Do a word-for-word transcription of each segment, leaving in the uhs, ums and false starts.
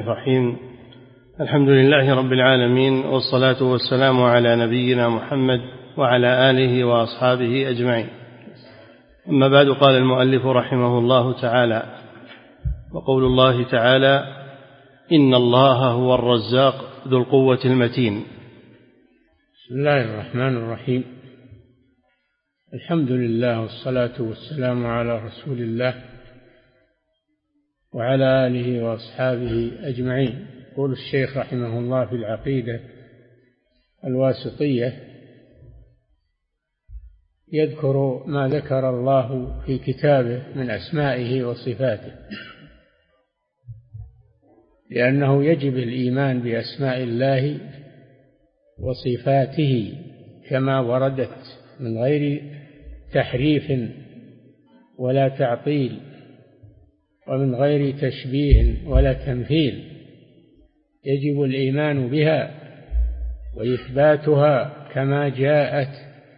الرحيم. الحمد لله رب العالمين، والصلاة والسلام على نبينا محمد وعلى آله وأصحابه أجمعين. أما بعد، قال المؤلف رحمه الله تعالى: وقول الله تعالى: إن الله هو الرزاق ذو القوة المتين. بسم الله الرحمن الرحيم. الحمد لله والصلاة والسلام على رسول الله وعلى آله وأصحابه أجمعين. يقول الشيخ رحمه الله في العقيدة الواسطية، يذكر ما ذكر الله في كتابه من أسمائه وصفاته، لأنه يجب الإيمان بأسماء الله وصفاته كما وردت من غير تحريف ولا تعطيل، ومن غير تشبيه ولا تمثيل. يجب الإيمان بها وإثباتها كما جاءت،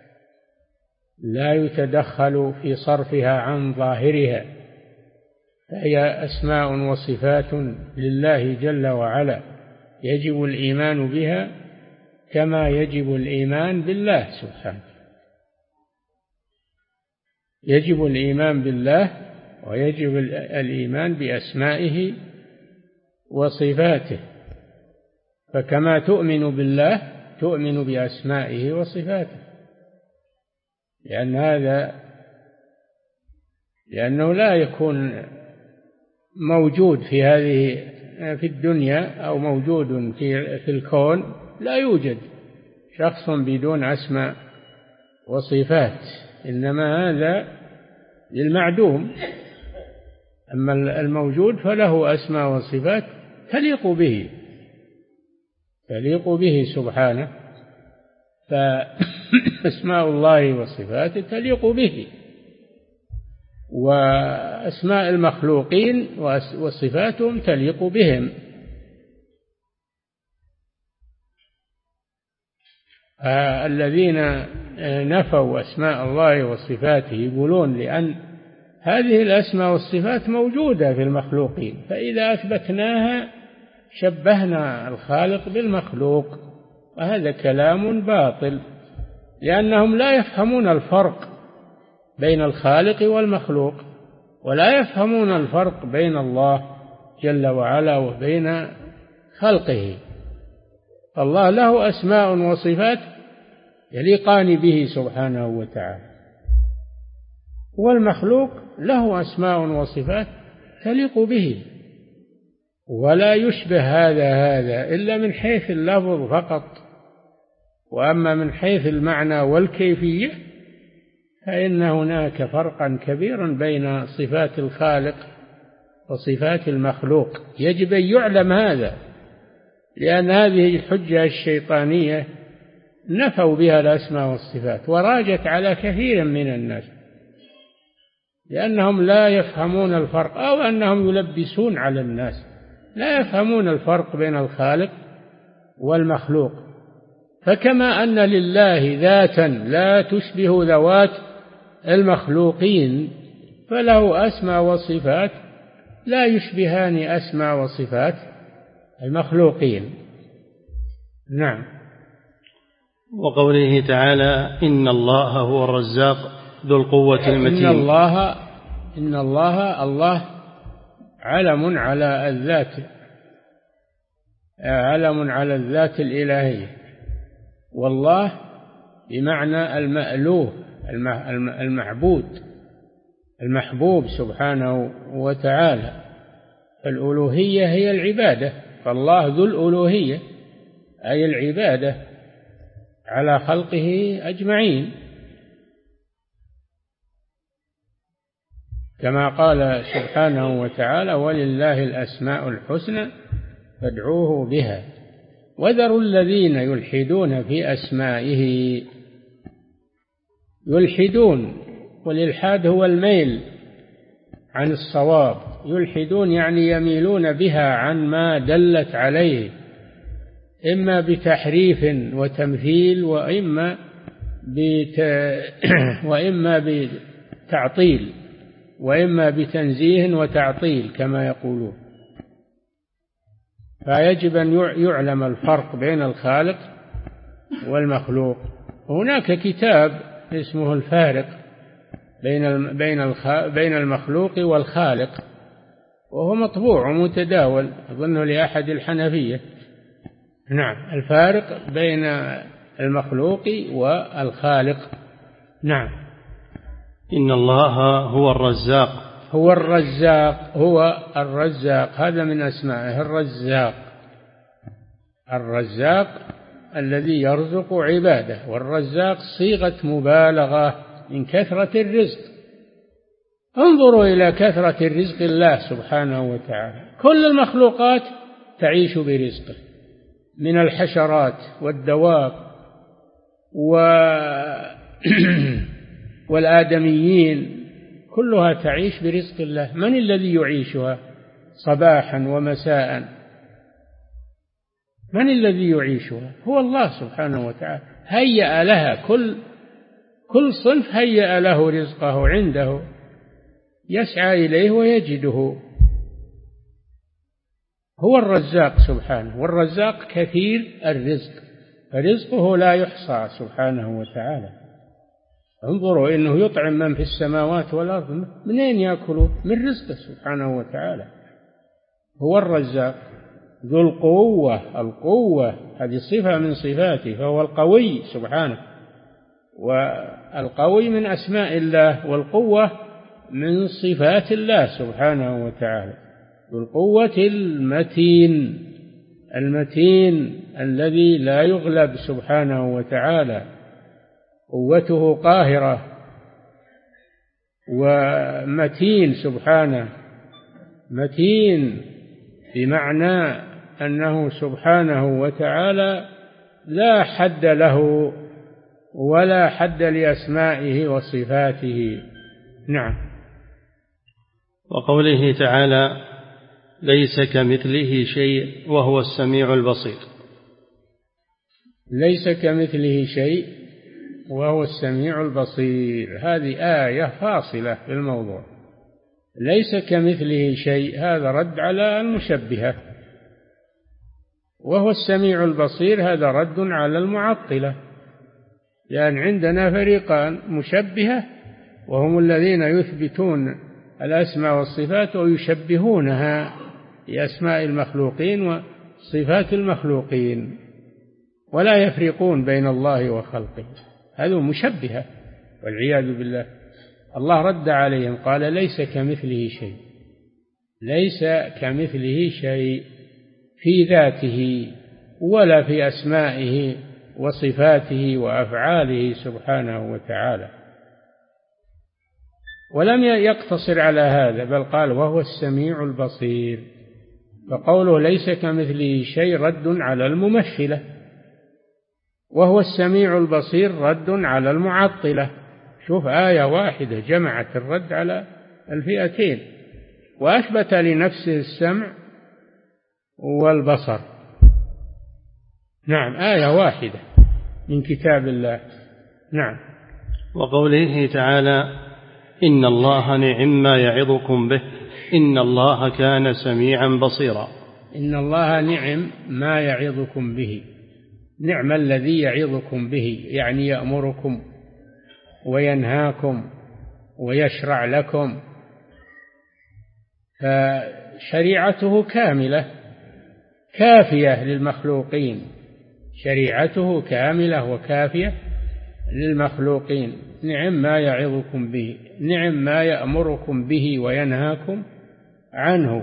لا يتدخل في صرفها عن ظاهرها، فهي أسماء وصفات لله جل وعلا، يجب الإيمان بها كما يجب الإيمان بالله سبحانه. يجب الإيمان بالله ويجب الإيمان بأسمائه وصفاته، فكما تؤمن بالله تؤمن بأسمائه وصفاته، لأن هذا لأنه لا يكون موجود في هذه في الدنيا أو موجود في في الكون، لا يوجد شخص بدون أسماء وصفات، إنما هذا للمعدوم. أما الموجود فله أسماء وصفات تليق به تليق به سبحانه، فأسماء الله وصفاته تليق به، وأسماء المخلوقين وصفاتهم تليق بهم. الذين نفوا أسماء الله وصفاته يقولون لأن هذه الأسماء والصفات موجودة في المخلوقين، فإذا أثبتناها شبهنا الخالق بالمخلوق، وهذا كلام باطل، لأنهم لا يفهمون الفرق بين الخالق والمخلوق، ولا يفهمون الفرق بين الله جل وعلا وبين خلقه. الله له أسماء وصفات يليقان به سبحانه وتعالى، والمخلوق له أسماء وصفات تليق به، ولا يشبه هذا هذا إلا من حيث اللفظ فقط، وأما من حيث المعنى والكيفية فإن هناك فرقا كبيرا بين صفات الخالق وصفات المخلوق. يجب أن يعلم هذا، لأن هذه الحجة الشيطانية نفوا بها الأسماء والصفات، وراجت على كثير من الناس، لأنهم لا يفهمون الفرق، أو أنهم يلبسون على الناس، لا يفهمون الفرق بين الخالق والمخلوق. فكما أن لله ذاتا لا تشبه ذوات المخلوقين، فله أسماء وصفات لا يشبهان أسماء وصفات المخلوقين. نعم. وقوله تعالى: إن الله هو الرزاق ذو القوة المتين. إن الله إن الله الله علم على الذات، علم على الذات الإلهية، والله بمعنى المألوه المعبود المحبوب سبحانه وتعالى. فالألوهية هي العبادة، فالله ذو الألوهية أي العبادة على خلقه أجمعين، كما قال سبحانه وتعالى: ولله الأسماء الحسنى فادعوه بها وذروا الذين يلحدون في أسمائه. يلحدون، والإلحاد هو الميل عن الصواب، يلحدون يعني يميلون بها عن ما دلت عليه، إما بتحريف وتمثيل، وإما بت... وإما بتعطيل، وإما بتنزيه وتعطيل كما يقولون. فيجب أن يعلم الفرق بين الخالق والمخلوق. هناك كتاب اسمه الفارق بين بين المخلوق والخالق، وهو مطبوع ومتداول، أظنه لأحد الحنفية. نعم، الفارق بين المخلوق والخالق. نعم. إن الله هو الرزاق. هو الرزاق، هو الرزاق، هذا من أسمائه الرزاق. الرزاق الذي يرزق عباده، والرزاق صيغة مبالغة من كثرة الرزق. انظروا إلى كثرة الرزق الله سبحانه وتعالى، كل المخلوقات تعيش برزقه، من الحشرات والدواب والآدميين كلها تعيش برزق الله. من الذي يعيشها صباحا ومساء؟ من الذي يعيشها؟ هو الله سبحانه وتعالى. هيأ لها كل كل صنف هيأ له رزقه عنده، يسعى إليه ويجده. هو الرزاق سبحانه، والرزاق كثير الرزق، فرزقه لا يحصى سبحانه وتعالى. انظروا إنه يطعم من في السماوات والأرض، منين يأكلون؟ من رزقه سبحانه وتعالى. هو الرزاق ذو القوة، القوة هذه صفة من صفاته، فهو القوي سبحانه، والقوي من أسماء الله، والقوة من صفات الله سبحانه وتعالى. ذو القوة المتين، المتين الذي لا يغلب سبحانه وتعالى، قوته قاهرة ومتين سبحانه. متين بمعنى أنه سبحانه وتعالى لا حد له ولا حد لأسمائه وصفاته. نعم. وقوله تعالى: ليس كمثله شيء وهو السميع البصير. ليس كمثله شيء وهو السميع البصير، هذه آية فاصلة في الموضوع. ليس كمثله شيء هذا رد على المشبهة، وهو السميع البصير هذا رد على المعطلة، لأن يعني عندنا فريقان: مشبهة وهم الذين يثبتون الأسماء والصفات ويشبهونها بأسماء المخلوقين وصفات المخلوقين، ولا يفرقون بين الله وخلقه، هذا مشبهة والعياذ بالله. الله رد عليهم قال: ليس كمثله شيء، ليس كمثله شيء في ذاته ولا في أسمائه وصفاته وأفعاله سبحانه وتعالى. ولم يقتصر على هذا، بل قال: وهو السميع البصير. فقوله ليس كمثله شيء رد على الممثلة، وهو السميع البصير رد على المعطلة. شوف، آية واحدة جمعت الرد على الفئتين، وأثبت لنفسه السمع والبصر. نعم، آية واحدة من كتاب الله. نعم. وقوله تعالى: إن الله نعم ما يعظكم به إن الله كان سميعا بصيرا. إن الله نعم ما يعظكم به، نعم الذي يعظكم به، يعني يأمركم وينهاكم ويشرع لكم، فشريعته كاملة كافية للمخلوقين، شريعته كاملة وكافية للمخلوقين. نعم ما يعظكم به، نعم ما يأمركم به وينهاكم عنه.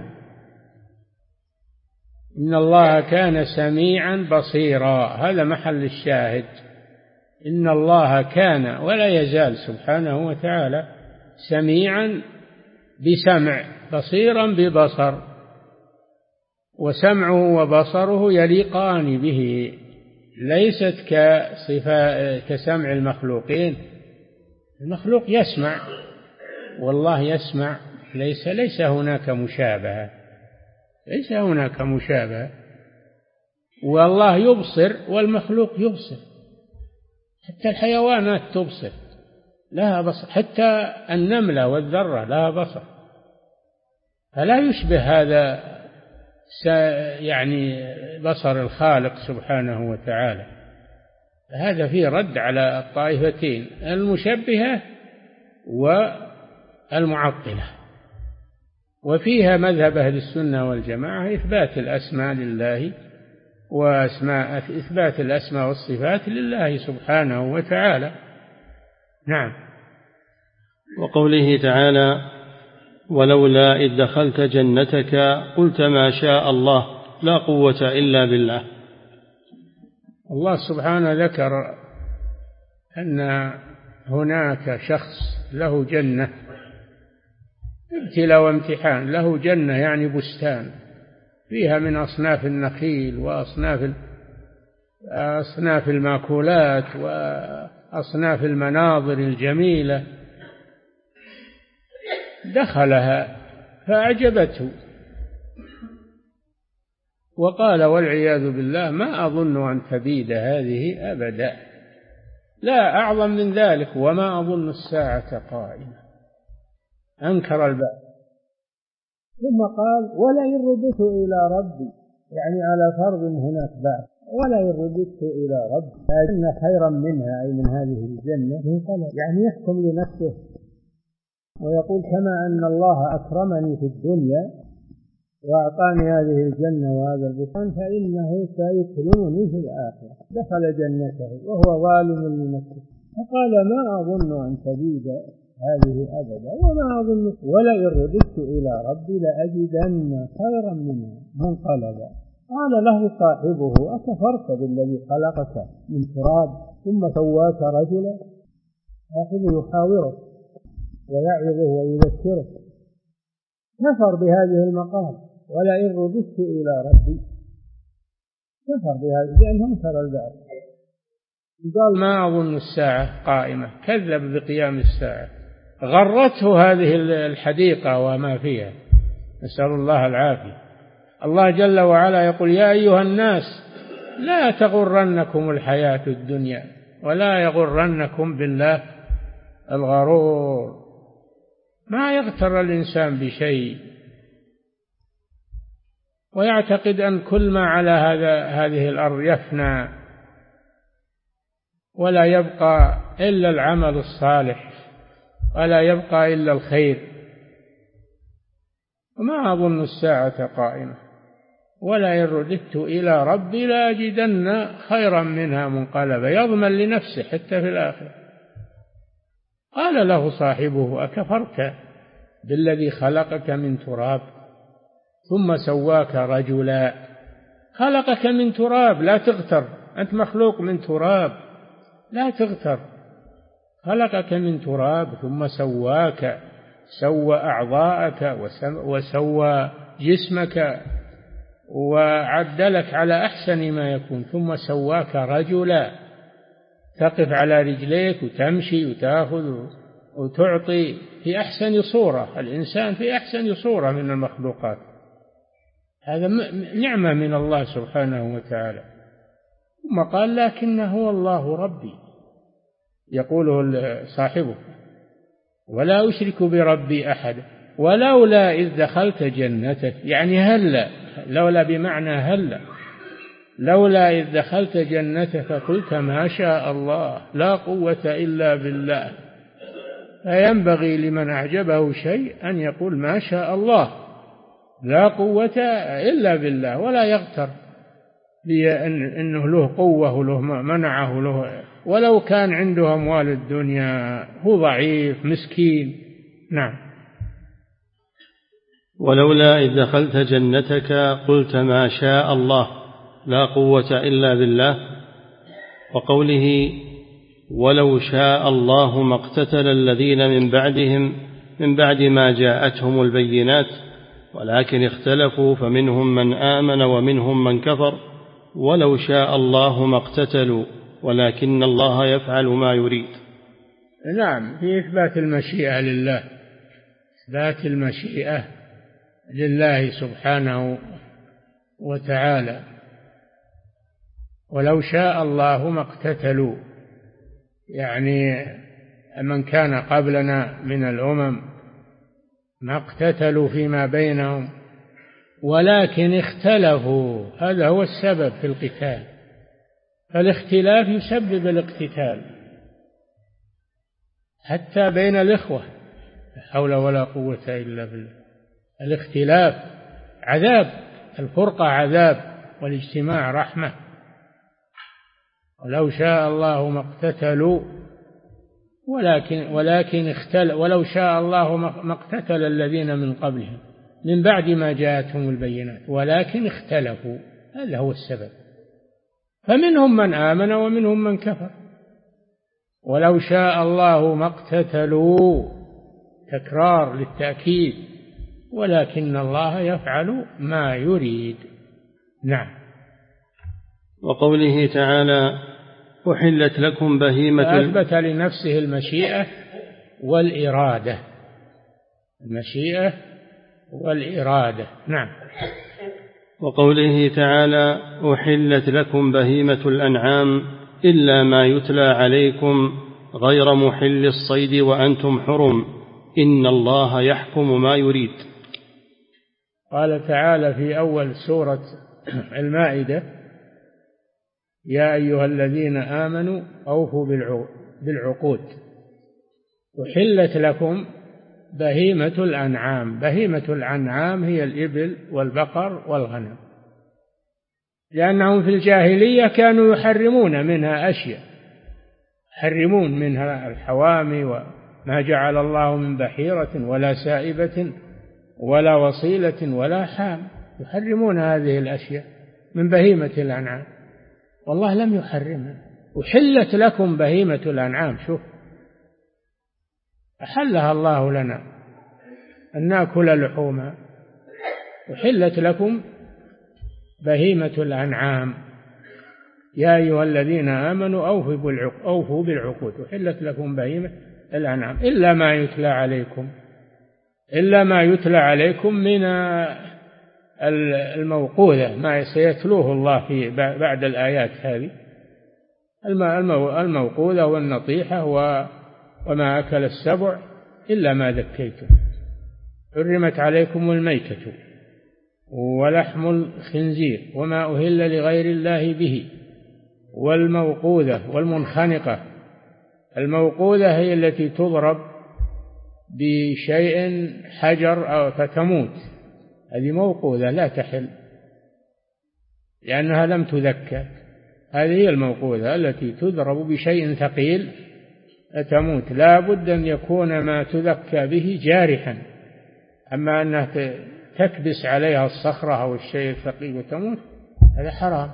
إن الله كان سميعا بصيرا، هذا محل الشاهد. إن الله كان ولا يزال سبحانه وتعالى سميعا بسمع، بصيرا ببصر، وسمعه وبصره يليقان به، ليست كصفة كسمع المخلوقين. المخلوق يسمع والله يسمع، ليس ليس هناك مشابهة، ليس هناك مشابهة. والله يبصر والمخلوق يبصر، حتى الحيوانات تبصر لها بصر، حتى النملة والذرة لها بصر، فلا يشبه هذا يعني بصر الخالق سبحانه وتعالى. هذا فيه رد على الطائفتين المشبهة والمعطلة. وفيها مذهب أهل السنة والجماعة إثبات الأسماء لله وأسماء إثبات الأسماء والصفات لله سبحانه وتعالى. نعم. وقوله تعالى: ولولا إذ دخلت جنتك قلت ما شاء الله لا قوة إلا بالله. الله سبحانه ذكر أن هناك شخص له جنة، ابتلاء وامتحان، له جنة يعني بستان فيها من أصناف النخيل وأصناف أصناف المأكولات وأصناف المناظر الجميلة، دخلها فأعجبته وقال والعياذ بالله ما أظن أن تبيد هذه أبدا، لا أعظم من ذلك وما أظن الساعة قائمة. أنكر الباب ثم قال ولئن رددت إلى ربي، يعني على فرض هناك باب، ولئن رددت إلى ربي لأجدن خيرا منها، أي من هذه الجنة منقلب، يعني يحكم لنفسه ويقول كما أن الله أكرمني في الدنيا وأعطاني هذه الجنة وهذا البستان فإنه سيكرمني في الآخرة. دخل جنته وهو ظالم لنفسه فقال ما أظن أن تبيد هذه أبدا وما أظن ولئن رددت إلى ربي لأجدن خيرا منها منقلبا. قال له صاحبه أكفرت بالذي خلقك من تراب ثم سواك رجلا؟ صاحبه يحاوره ويعظه ويذكره، كفر بهذه المقام ولئن رددت إلى ربي، كفر بهذه لأنه انكر البعث. قال ما أظن الساعة قائمة، كذب بقيام الساعة، غرته هذه الحديقة وما فيها، نسأل الله العافية. الله جل وعلا يقول يا أيها الناس لا تغرنكم الحياة الدنيا ولا يغرنكم بالله الغرور. ما يغتر الإنسان بشيء ويعتقد أن كل ما على هذا هذه الأرض يفنى ولا يبقى إلا العمل الصالح ولا يبقى إلا الخير. وما أظن الساعة قائمة ولا إن رددت إلى ربي لأجدن خيرا منها منقلبا، يضمن لنفسه حتى في الآخرة. قال له صاحبه أكفرت بالذي خلقك من تراب ثم سواك رجلا. خلقك من تراب، لا تغتر، أنت مخلوق من تراب لا تغتر. خلقك من تراب ثم سواك، سوى أعضاءك وسوى جسمك وعدلك على أحسن ما يكون، ثم سواك رجلا، تقف على رجليك وتمشي وتأخذ وتعطي في أحسن صورة. الإنسان في أحسن صورة من المخلوقات، هذا نعمة من الله سبحانه وتعالى. ثم قال لكن هو الله ربي، يقوله صاحبه ولا أشرك بربي أحدا ولولا إذ دخلت جنتك، يعني هلا، لولا بمعنى هلا، لولا إذ دخلت جنتك قلت ما شاء الله لا قوة إلا بالله. فينبغي لمن أعجبه شيء أن يقول ما شاء الله لا قوة إلا بالله، ولا يغتر بأنه له قوة وله منعه له، ولو كان عنده أموال الدنيا هو ضعيف مسكين. نعم. ولولا إذ دخلت جنتك قلت ما شاء الله لا قوة إلا بالله. وقوله ولو شاء الله ما اقتتل الذين من بعدهم من بعد ما جاءتهم البينات ولكن اختلفوا فمنهم من آمن ومنهم من كفر ولو شاء الله ما اقتتلوا ولكن الله يفعل ما يريد. نعم، في إثبات المشيئة لله، إثبات المشيئة لله سبحانه وتعالى. ولو شاء الله ما اقتتلوا، يعني من كان قبلنا من الأمم ما اقتتلوا فيما بينهم ولكن اختلفوا، هذا هو السبب في القتال، فالاختلاف يسبب الاقتتال حتى بين الإخوة، لا حول ولا قوة إلا بالله. الاختلاف عذاب، الفرقة عذاب والاجتماع رحمة. ولو شاء الله ما اقتتلوا ولكن ولكن اختل ولو شاء الله ما اقتتل الذين من قبلهم من بعد ما جاءتهم البينات ولكن اختلفوا، هذا هو السبب. فمنهم من آمن ومنهم من كفر. ولو شاء الله ما اقتتلوا، تكرار للتأكيد، ولكن الله يفعل ما يريد. نعم. وقوله تعالى أحلت لكم بهيمة، أثبت لنفسه المشيئة والإرادة، المشيئة والإرادة. نعم. وقوله تعالى أحلت لكم بهيمة الأنعام إلا ما يتلى عليكم غير محل الصيد وأنتم حرم إن الله يحكم ما يريد. قال تعالى في أول سورة المائدة يا أيها الذين آمنوا أوفوا بالعقود أحلت لكم بهيمة الأنعام. بهيمة الأنعام هي الإبل والبقر والغنم، لأنهم في الجاهلية كانوا يحرمون منها أشياء، يحرمون منها الحوامي وما جعل الله من بحيرة ولا سائبة ولا وصيلة ولا حام، يحرمون هذه الأشياء من بهيمة الأنعام، والله لم يحرمها. أحلت لكم بهيمة الأنعام، شوف أحلها الله لنا أن نأكل لحومها. أحلت لكم بهيمة الأنعام يا أيها الذين آمنوا أوفوا بالعقود أحلت لكم بهيمة الأنعام إلا ما يتلى عليكم، إلا ما يتلى عليكم من الموقوذة، ما سيتلوه الله في بعد الآيات هذه، الموقوذة والنطيحة وما أكل السبع إلا ما ذكيتم. حرمت عليكم الميتة ولحم الخنزير وما أهل لغير الله به والموقوذة والمنخنقة. الموقوذة هي التي تضرب بشيء حجر أو فتموت، هذه موقوذة لا تحل لأنها لم تذكى. هذه هي الموقوذة التي تضرب بشيء ثقيل فتموت، لا بد أن يكون ما تذكى به جارحا، أما أنها تكبس عليها الصخرة أو الشيء الثقيل وتموت هذا حرام.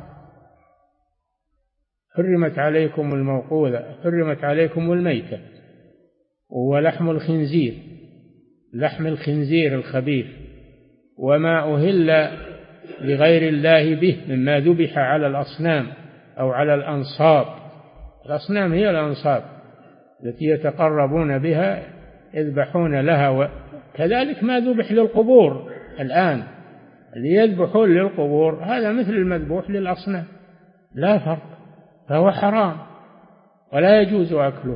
حرمت عليكم الموقوذة، حرمت عليكم الميتة ولحم الخنزير، لحم الخنزير الخبيث، وما أهل لغير الله به مما ذبح على الأصنام أو على الأنصاب. الأصنام هي الأنصاب التي يتقربون بها يذبحون لها، وكذلك ما ذبح للقبور الآن اللي يذبحون للقبور هذا مثل المذبوح للأصنام لا فرق، فهو حرام ولا يجوز أكله.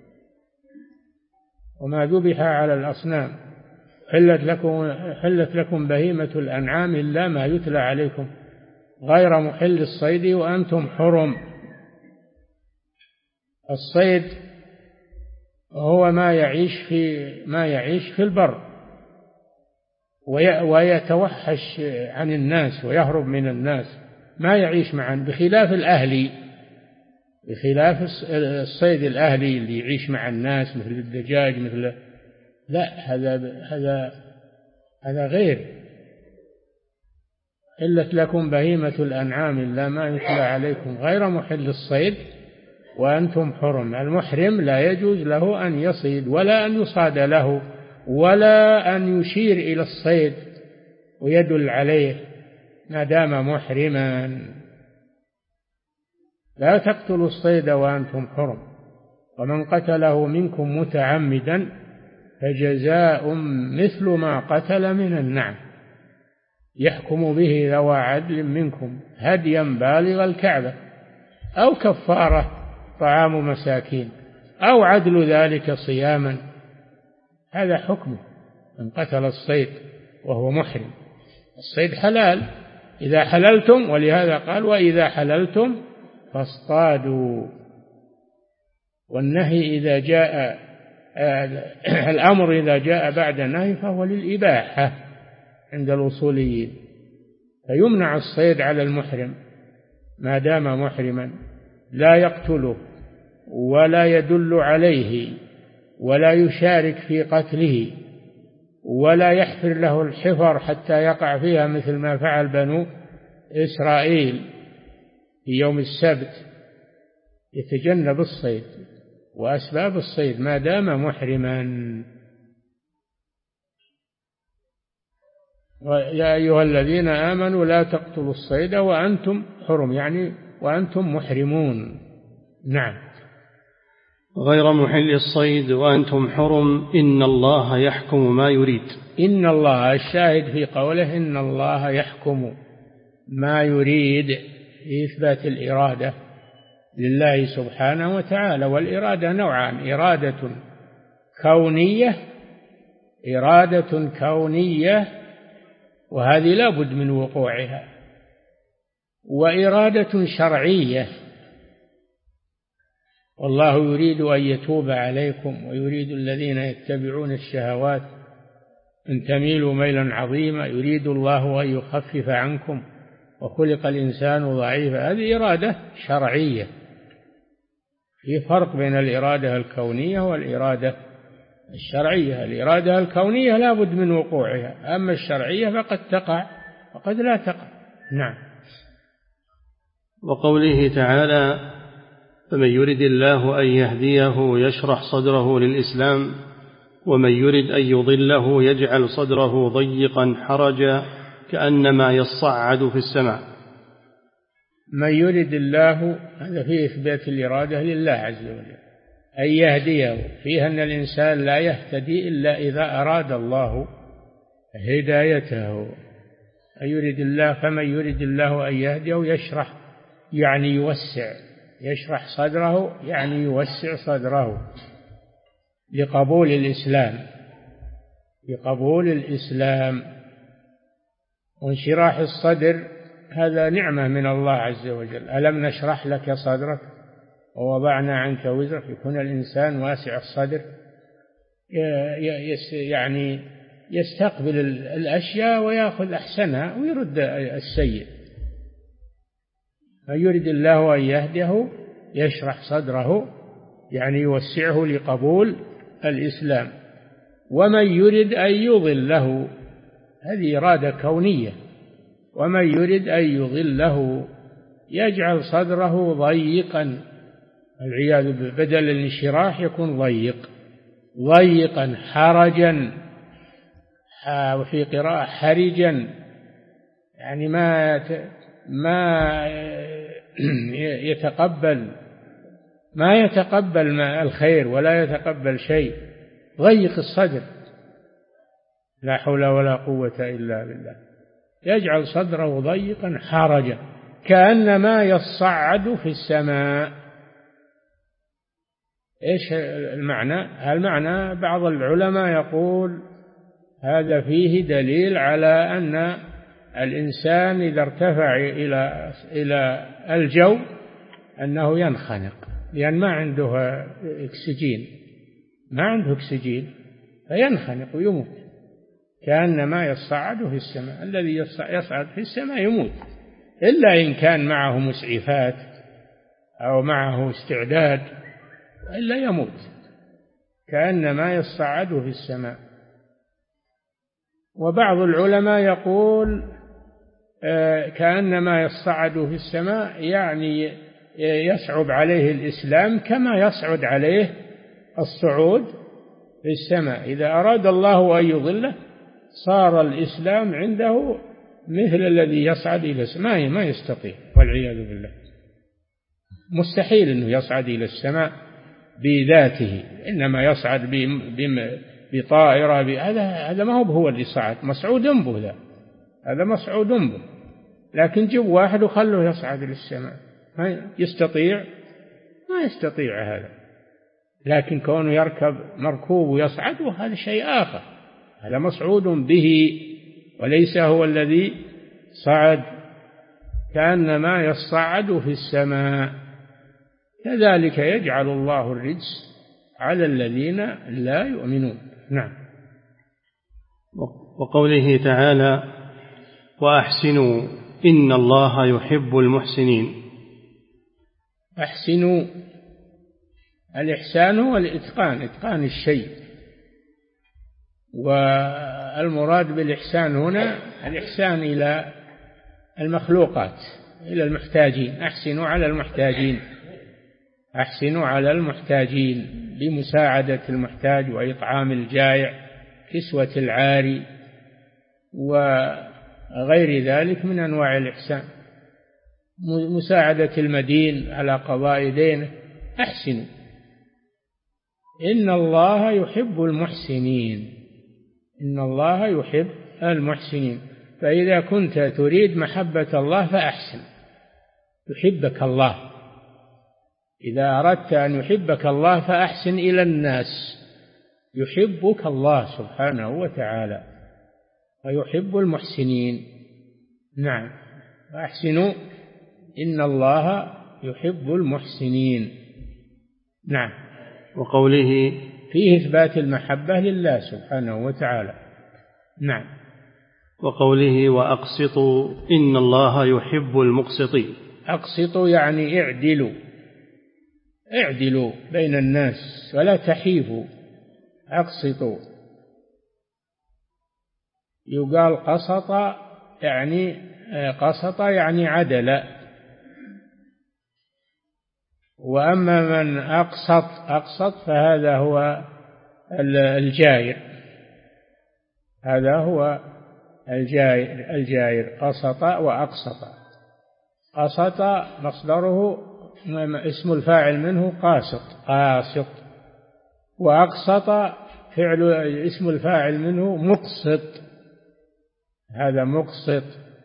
وما ذبح على الأصنام حلت لكم, حلت لكم بهيمة الأنعام إلا ما يتلى عليكم غير محل الصيد وأنتم حرم. الصيد هو ما يعيش في ما يعيش في البر ويتوحش عن الناس ويهرب من الناس، ما يعيش معا، بخلاف الأهلي، بخلاف الصيد الأهلي اللي يعيش مع الناس مثل الدجاج مثل، لا هذا هذا هذا غير. حلت لكم بهيمة الأنعام إلا ما يتلى عليكم غير محل الصيد وأنتم حرم. المحرم لا يجوز له أن يصيد ولا أن يصاد له ولا أن يشير إلى الصيد ويدل عليه ما دام محرما. لا تقتلوا الصيد وأنتم حرم، ومن قتله منكم متعمدا فجزاء مثل ما قتل من النعم يحكم به ذوى عدل منكم هديا بالغ الكعبة أو كفارة طعام مساكين أو عدل ذلك صياما. هذا حكمه من قتل الصيد وهو محرم. الصيد حلال إذا حللتم، ولهذا قال وإذا حللتم فاصطادوا. والنهي إذا جاء الأمر إذا جاء بعد النهي فهو للإباحة عند الأصوليين، فيمنع الصيد على المحرم ما دام محرما، لا يقتله ولا يدل عليه ولا يشارك في قتله ولا يحفر له الحفر حتى يقع فيها مثل ما فعل بنو إسرائيل في يوم السبت، يتجنب الصيد وأسباب الصيد ما دام محرما. يا أيها الذين آمنوا لا تقتلوا الصيد وأنتم حرم، يعني وأنتم محرمون. نعم. غير محل الصيد وأنتم حرم إن الله يحكم ما يريد. إن الله، الشاهد في قوله إن الله يحكم ما يريد، إثبات الإرادة لله سبحانه وتعالى. والإرادة نوعان: إرادة كونية إرادة كونية وهذه لا بد من وقوعها، وإرادة شرعية. والله يريد أن يتوب عليكم ويريد الذين يتبعون الشهوات أن تميلوا ميلا عظيما، يريد الله أن يخفف عنكم وخلق الإنسان ضعيفا. هذه إرادة شرعية. في فرق بين الإرادة الكونية والإرادة الشرعية. الإرادة الكونية لا بد من وقوعها، أما الشرعية فقد تقع وقد لا تقع. نعم. وقوله تعالى فمن يرد الله أن يهديه يشرح صدره للإسلام ومن يرد أن يضله يجعل صدره ضيقا حرجا كأنما يصعد في السماء. من يرد الله، هذا فيه إثبات الإرادة لله عز وجل، أن يهديه، فيها أن الإنسان لا يهتدي إلا إذا أراد الله هدايته. أن يرد الله فمن يرد الله أن يهديه يشرح يعني يوسع، يشرح صدره يعني يوسع صدره لقبول الإسلام، لقبول الإسلام. وانشراح الصدر هذا نعمة من الله عز وجل. ألم نشرح لك صدرك ووضعنا عنك وزرك. يكون الإنسان واسع الصدر يعني يستقبل الأشياء ويأخذ أحسنها ويرد السيء. فيريد الله أن يهديه يشرح صدره يعني يوسعه لقبول الإسلام. ومن يريد أن يضله، هذه إرادة كونية. ومن يريد أن يضله يجعل صدره ضيقا، العياذ بالله، بدل الانشراح يكون ضيق، ضيقا حرجا، وفي قراءة حرجا، يعني ما ما يتقبل ما يتقبل الخير ولا يتقبل شيء، ضيق الصدر، لا حول ولا قوة إلا بالله. يجعل صدره ضيقا حرجا كأنما يصعد في السماء. إيش المعنى؟ المعنى بعض العلماء يقول هذا فيه دليل على أن الإنسان إذا ارتفع إلى إلى الجو أنه ينخنق، لأن ما عنده أكسجين، ما عنده أكسجين فينخنق ويموت. كأنما يصعد في السماء، الذي يصعد في السماء يموت، إلا إن كان معه مسعفات أو معه استعداد، إلا يموت. كأنما يصعد في السماء. وبعض العلماء يقول كأنما يصعد في السماء يعني يصعب عليه الإسلام كما يصعد عليه الصعود في السماء. إذا أراد الله أن يضله صار الإسلام عنده مثل الذي يصعد إلى السماء، ما يستطيع والعياذ بالله. مستحيل أنه يصعد إلى السماء بذاته، إنما يصعد بطائرة. هذا هذا ما هو هو اللي صعد، مسعود به، ذا هذا مسعود به. لكن جيب واحد وخله يصعد إلى السماء، ما يستطيع، ما يستطيع هذا. لكن كونه يركب مركوب ويصعد وهذا شيء آخر، هذا مسعود به وليس هو الذي صعد كأنما يصعد في السماء. كذلك يجعل الله الرجس على الذين لا يؤمنون. نعم. وقوله تعالى وأحسنوا إن الله يحب المحسنين. أحسنوا، الإحسان هو الإتقان، إتقان الشيء، والمراد بالإحسان هنا الإحسان إلى المخلوقات، إلى المحتاجين. أحسنوا على المحتاجين، أحسنوا على المحتاجين بمساعدة المحتاج وإطعام الجائع، كسوة العاري، وغير ذلك من أنواع الإحسان، مساعدة المدين على قضاء دينه. أحسنوا إن الله يحب المحسنين، إن الله يحب المحسنين. فإذا كنت تريد محبة الله فأحسن، يحبك الله. إذا أردت أن يحبك الله فأحسن إلى الناس، يحبك الله سبحانه وتعالى ويحب المحسنين. نعم. فأحسنوا إن الله يحب المحسنين. نعم. وقوله فيه إثبات المحبة لله سبحانه وتعالى. نعم. وقوله وأقسطوا إن الله يحب المقسطين. أقسطوا يعني اعدلوا، اعدلوا بين الناس ولا تحيفوا. أقسطوا يقال قسط يعني قسط يعني عدل. وأما من أقسط أقسط فهذا هو الجائر، هذا هو الجائر. الجائر قسط وأقسط. قسط مصدره اسم الفاعل منه قاسط، قاسط. وأقسط فعل اسم الفاعل منه مقسط، هذا مقسط.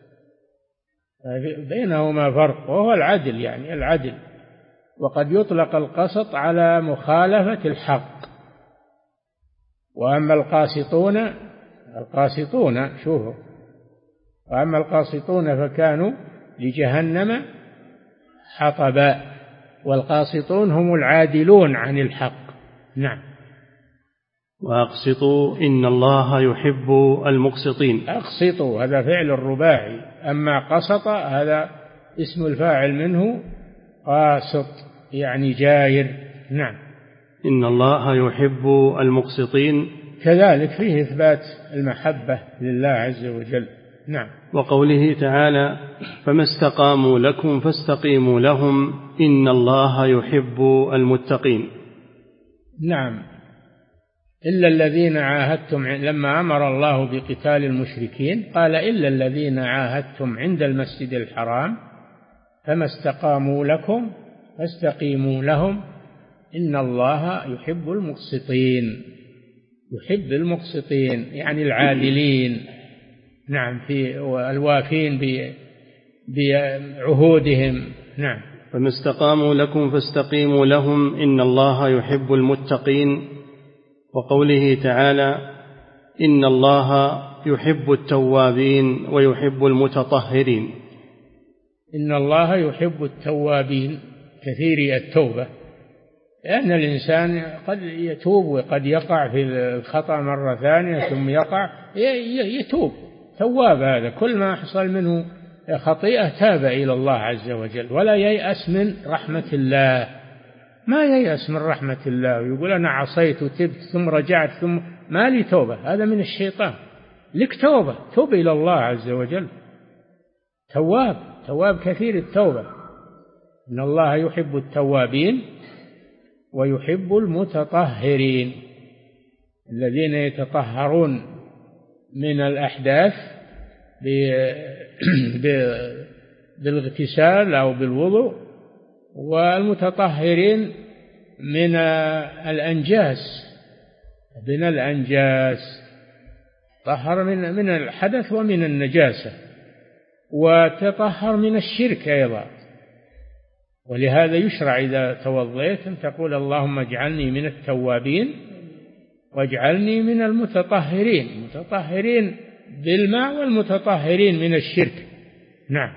بينهما فرق وهو العدل، يعني العدل. وقد يطلق القسط على مخالفة الحق. وأما القاسطون القاسطون شوفوا وأما القاسطون فكانوا لجهنم حطبا، والقاسطون هم العادلون عن الحق. نعم. وأقسطوا إن الله يحب المقسطين. أقسطوا هذا فعل الرباعي، أما قسط هذا اسم الفاعل منه قاسط يعني جاير. نعم. إن الله يحب المقسطين. كذلك فيه إثبات المحبة لله عز وجل. نعم. وقوله تعالى فما استقاموا لكم فاستقيموا لهم إن الله يحب المتقين. نعم. إلا الذين عاهدتم، لما أمر الله بقتال المشركين قال إلا الذين عاهدتم عند المسجد الحرام فما استقاموا لكم فاستقيموا لهم إن الله يحب المقسطين. يحب المقسطين يعني العادلين. نعم. في الوافين بعهودهم. نعم. فما استقاموا لكم فاستقيموا لهم إن الله يحب المتقين. وقوله تعالى إن الله يحب التوابين ويحب المتطهرين. إن الله يحب التوابين كثيري التوبة، لأن الإنسان قد يتوب وقد يقع في الخطأ مرة ثانية ثم يقع يتوب. تواب هذا كل ما حصل منه خطيئة تاب إلى الله عز وجل، ولا ييأس من رحمة الله. ما ييأس من رحمة الله ويقول أنا عصيت وتبت ثم رجعت ثم ما لي توبة، هذا من الشيطان. لك توبة، توب إلى الله عز وجل. تواب، تواب كثير التوبة. إن الله يحب التوابين ويحب المتطهرين، الذين يتطهرون من الأحداث بالاغتسال أو بالوضوء، والمتطهرين من الأنجاس، من الأنجاس طهر من من الحدث ومن النجاسة، وتطهر من الشرك أيضا. ولهذا يشرع إذا توضيت أن تقول اللهم اجعلني من التوابين واجعلني من المتطهرين. المتطهرين بالماء والمتطهرين من الشرك. نعم.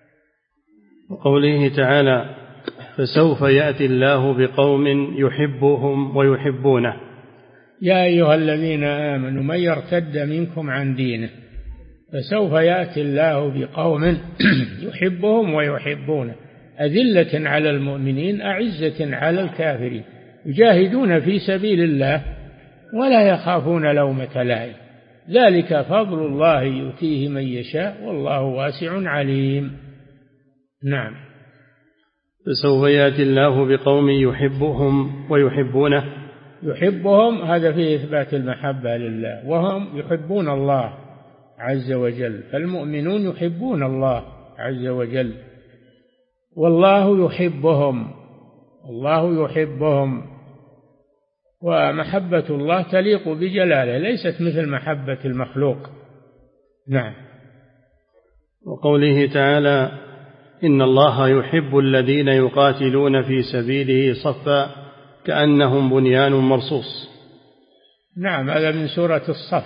وقوله تعالى فسوف يأتي الله بقوم يحبهم ويحبونه. يا أيها الذين آمنوا من يرتد منكم عن دينه فسوف يأتي الله بقوم يحبهم ويحبونه أذلة على المؤمنين أعزة على الكافرين يجاهدون في سبيل الله ولا يخافون لومة لائم ذلك فضل الله يؤتيه من يشاء والله واسع عليم. نعم. فسوف يأتي الله بقوم يحبهم ويحبونه. يحبهم هذا فيه إثبات المحبة لله وهم يحبون الله عز وجل فالمؤمنون يحبون الله عز وجل والله يحبهم الله يحبهم ومحبة الله تليق بجلاله ليست مثل محبة المخلوق. نعم. وقوله تعالى إن الله يحب الذين يقاتلون في سبيله صفا كأنهم بنيان مرصوص. نعم هذا من سورة الصف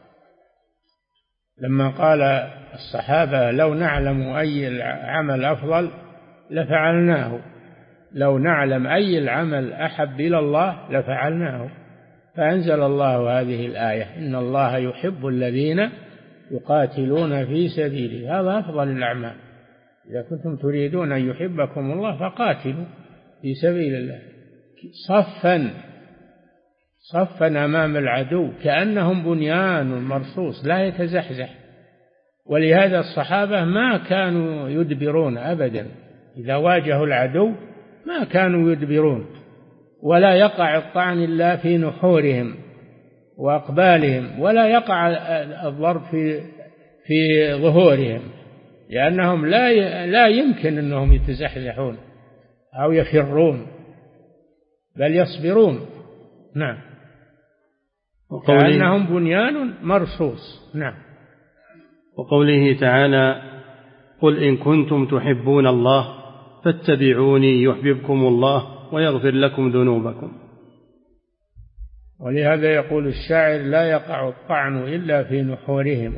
لما قال الصحابة لو نعلم أي العمل أفضل لفعلناه لو نعلم أي العمل أحب إلى الله لفعلناه فأنزل الله هذه الآية إن الله يحب الذين يقاتلون في سبيله هذا أفضل الأعمال إذا كنتم تريدون أن يحبكم الله فقاتلوا في سبيل الله صفا صفا أمام العدو كأنهم بنيان مرصوص لا يتزحزح ولهذا الصحابة ما كانوا يدبرون أبدا إذا واجهوا العدو ما كانوا يدبرون ولا يقع الطعن إلا في نحورهم وأقبالهم ولا يقع الضرب في في ظهورهم لأنهم لا لا يمكن أنهم يتزحزحون أو يفرون بل يصبرون. نعم. كأنهم بنيان مرصوص. نعم. وقوله تعالى قل إن كنتم تحبون الله فاتبعوني يحببكم الله ويغفر لكم ذنوبكم. ولهذا يقول الشاعر لا يقع الطعن إلا في نحورهم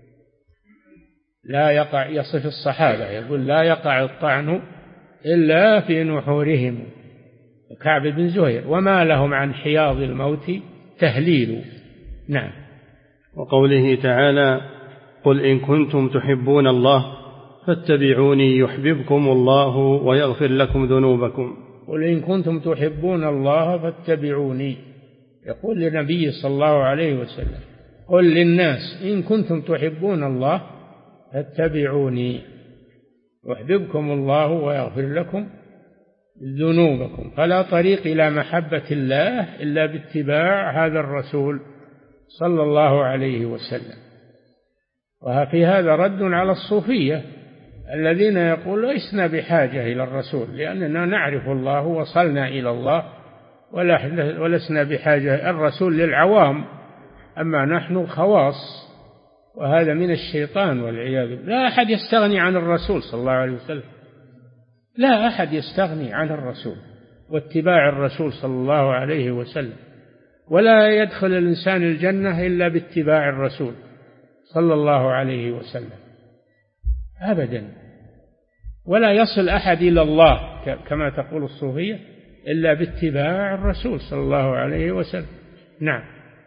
لا يقع يصف الصحابة يقول لا يقع الطعن إلا في نحورهم كعب بن زهير وما لهم عن حياض الموت تهليل. نعم. وقوله تعالى قل إن كنتم تحبون الله فاتبعوني يحببكم الله ويغفر لكم ذنوبكم. قل إن كنتم تحبون الله فاتبعوني يقول للنبي صلى الله عليه وسلم قل للناس إن كنتم تحبون الله فاتبعوني يحببكم الله ويغفر لكم ذنوبكم فلا طريق إلى محبة الله إلا باتباع هذا الرسول صلى الله عليه وسلم. وفي هذا رد على الصوفية الذين يقولون لسنا بحاجة إلى الرسول لأننا نعرف الله وصلنا إلى الله ولسنا بحاجة الرسول للعوام أما نحن خواص وهذا من الشيطان والعياذ بالله. لا أحد يستغني عن الرسول صلى الله عليه وسلم لا أحد يستغني عن الرسول واتباع الرسول صلى الله عليه وسلم ولا يدخل الإنسان الجنة إلا باتباع الرسول صلى الله عليه وسلم أبدا ولا يصل أحد إلى الله كما تقول الصوفية إلا باتباع الرسول صلى الله عليه وسلم. نعم.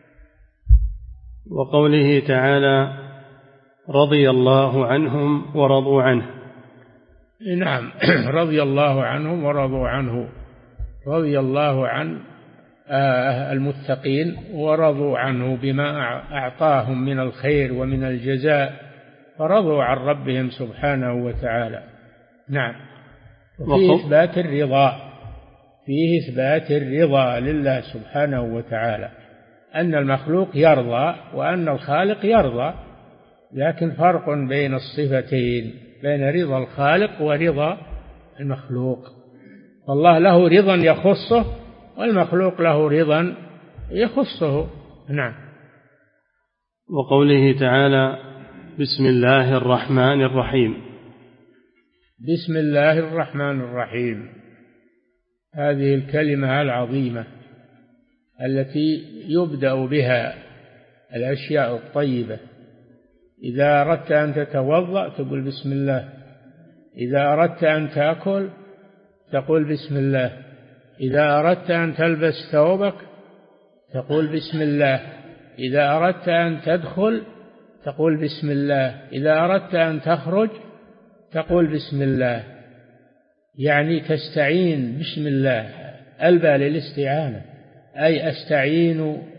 وقوله تعالى رضي الله عنهم ورضوا عنه. نعم رضي الله عنهم ورضوا عنه رضي الله عن المتقين ورضوا عنه بما أعطاهم من الخير ومن الجزاء فرضوا عن ربهم سبحانه وتعالى. نعم. وفيه إثبات الرضا فيه إثبات الرضا لله سبحانه وتعالى أن المخلوق يرضى وأن الخالق يرضى لكن فرق بين الصفتين بين رضا الخالق ورضا المخلوق فالله له رضا يخصه والمخلوق له رضا يخصه. نعم. وقوله تعالى بسم الله الرحمن الرحيم. بسم الله الرحمن الرحيم هذه الكلمة العظيمة التي يبدأ بها الأشياء الطيبة إذا أردت أن تتوضأ تقول بسم الله، إذا أردت أن تأكل تقول بسم الله، إذا أردت أن تلبس ثوبك تقول بسم الله، إذا أردت أن تدخل تقول بسم الله، إذا أردت أن تخرج تقول بسم الله، يعني تستعين بسم الله. الباء للاستعانة، أي أستعين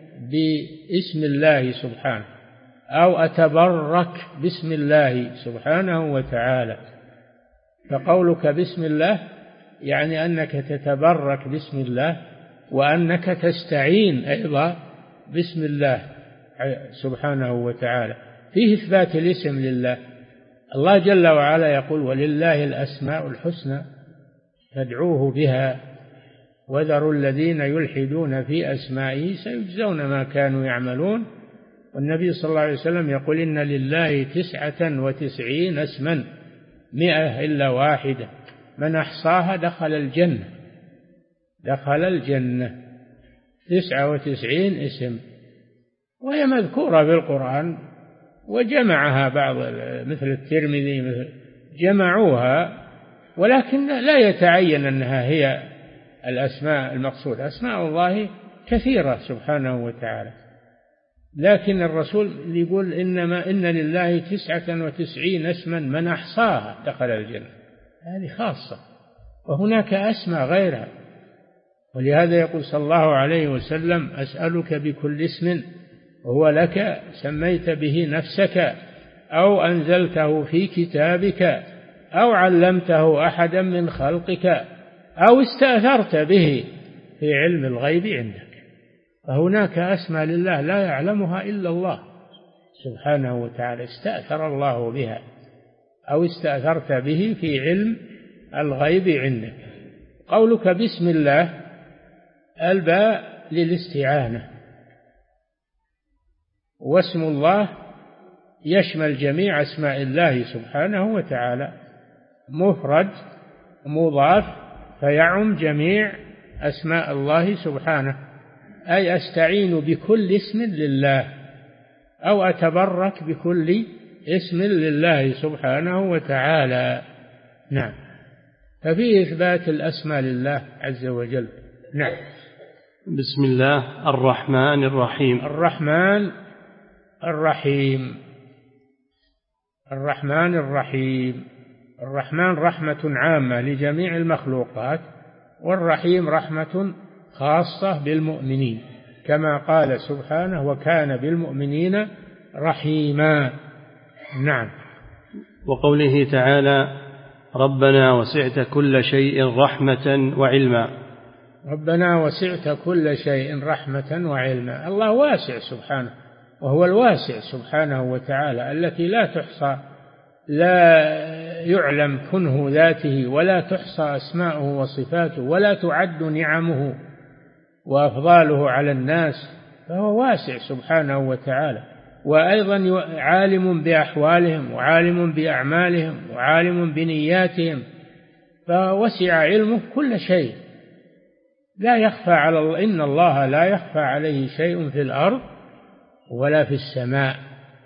باسم الله سبحانه، أو أتبرك باسم الله سبحانه وتعالى. فقولك بسم الله يعني أنك تتبرك باسم الله، وأنك تستعين أيضا باسم الله سبحانه وتعالى. فيه إثبات الاسم لله. الله جل وعلا يقول ولله الأسماء الحسنى فادعوه بها وذروا الذين يلحدون في أسمائه سيجزون ما كانوا يعملون. والنبي صلى الله عليه وسلم يقول إن لله تسعة وتسعين اسما مئة إلا واحدة من أحصاها دخل الجنة، دخل الجنة. تسعة وتسعين اسم، وهي مذكورة في القرآن وجمعها بعض مثل الترمذي مثل جمعوها، ولكن لا يتعين أنها هي الأسماء المقصود. أسماء الله كثيرة سبحانه وتعالى، لكن الرسول يقول إنما إن لله تسعة وتسعين اسما من أحصاها دخل الجنة، هذه خاصة، وهناك أسماء غيرها. ولهذا يقول صلى الله عليه وسلم أسألك بكل اسم هو لك سميت به نفسك أو أنزلته في كتابك أو علمته أحدا من خلقك أو استأثرت به في علم الغيب عندك. فهناك أسماء لله لا يعلمها إلا الله سبحانه وتعالى، استأثر الله بها أو استأثرت به في علم الغيب عندك. قولك بسم الله الباء للاستعانة، واسم الله يشمل جميع أسماء الله سبحانه وتعالى، مفرد مضاف فيعم جميع أسماء الله سبحانه. أي أستعين بكل اسم لله أو أتبرك بكل اسم لله سبحانه وتعالى. نعم، ففيه إثبات الأسماء لله عز وجل. نعم. بسم الله الرحمن الرحيم. الرحمن الرحيم. الرحمن الرحيم. الرحمن رحمة عامة لجميع المخلوقات، والرحيم رحمة خاصة بالمؤمنين، كما قال سبحانه وكان بالمؤمنين رحيما. نعم. وقوله تعالى ربنا وسعت كل شيء رحمة وعلما. ربنا وسعت كل شيء رحمة وعلما. الله واسع سبحانه، وهو الواسع سبحانه وتعالى التي لا تحصى، لا يعلم كنه ذاته، ولا تحصى أسماؤه وصفاته، ولا تعد نعمه وأفضاله على الناس، فهو واسع سبحانه وتعالى. وأيضا عالم بأحوالهم وعالم بأعمالهم وعالم بنياتهم، فوسع علمه كل شيء، لا يخفى على الله، إن الله لا يخفى عليه شيء في الأرض ولا في السماء،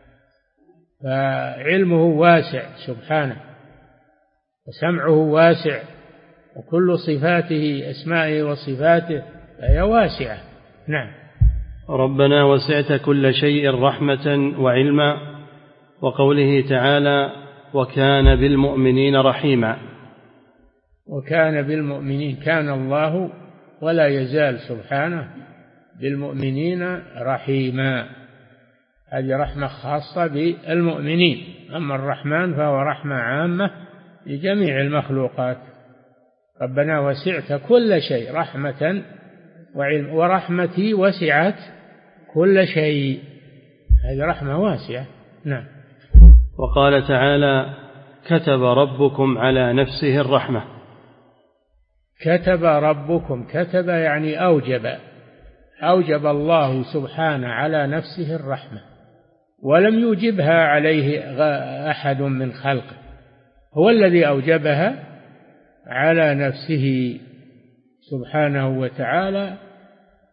فعلمه واسع سبحانه، وسمعه واسع، وكل صفاته أسمائه وصفاته فهي واسعة. نعم. ربنا وسعت كل شيء رحمة وعلما. وقوله تعالى وكان بالمؤمنين رحيما. وكان بالمؤمنين، كان الله ولا يزال سبحانه بالمؤمنين رحيما، هذه رحمة خاصة بالمؤمنين. أما الرحمن فهو رحمة عامة لجميع المخلوقات. ربنا وسعت كل شيء رحمة وعلم، ورحمتي وسعت كل شيء، هذه رحمة واسعة. نعم. وقال تعالى كتب ربكم على نفسه الرحمة. كتب ربكم، كتب يعني أوجب، أوجب الله سبحانه على نفسه الرحمة، ولم يوجبها عليه أحد من خلقه، هو الذي أوجبها على نفسه سبحانه وتعالى،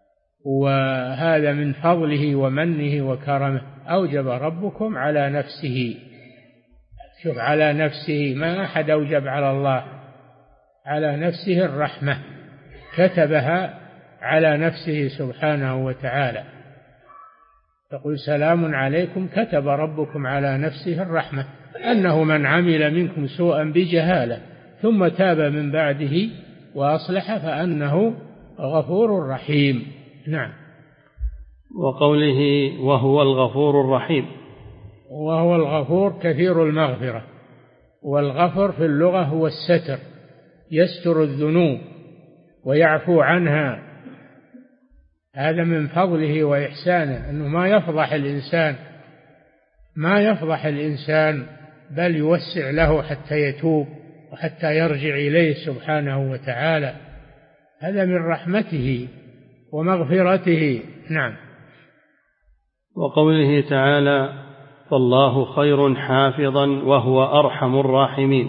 وهذا من فضله ومنه وكرمه. أوجب ربكم على نفسه، شوف، على نفسه، ما أحد أوجب على الله، على نفسه الرحمة، كتبها على نفسه سبحانه وتعالى. تقول سلام عليكم كتب ربكم على نفسه الرحمة، أنه من عمل منكم سوءا بجهالة ثم تاب من بعده وأصلح فأنه غفور رحيم. نعم. وقوله وهو الغفور الرحيم، وهو الغفور كثير المغفرة، والغفر في اللغة هو الستر، يستر الذنوب ويعفو عنها. هذا من فضله وإحسانه، أنه ما يفضح الإنسان ما يفضح الإنسان بل يوسع له حتى يتوب وحتى يرجع إليه سبحانه وتعالى. هذا من رحمته ومغفرته. نعم. وقوله تعالى فالله خير حافظا وهو أرحم الراحمين،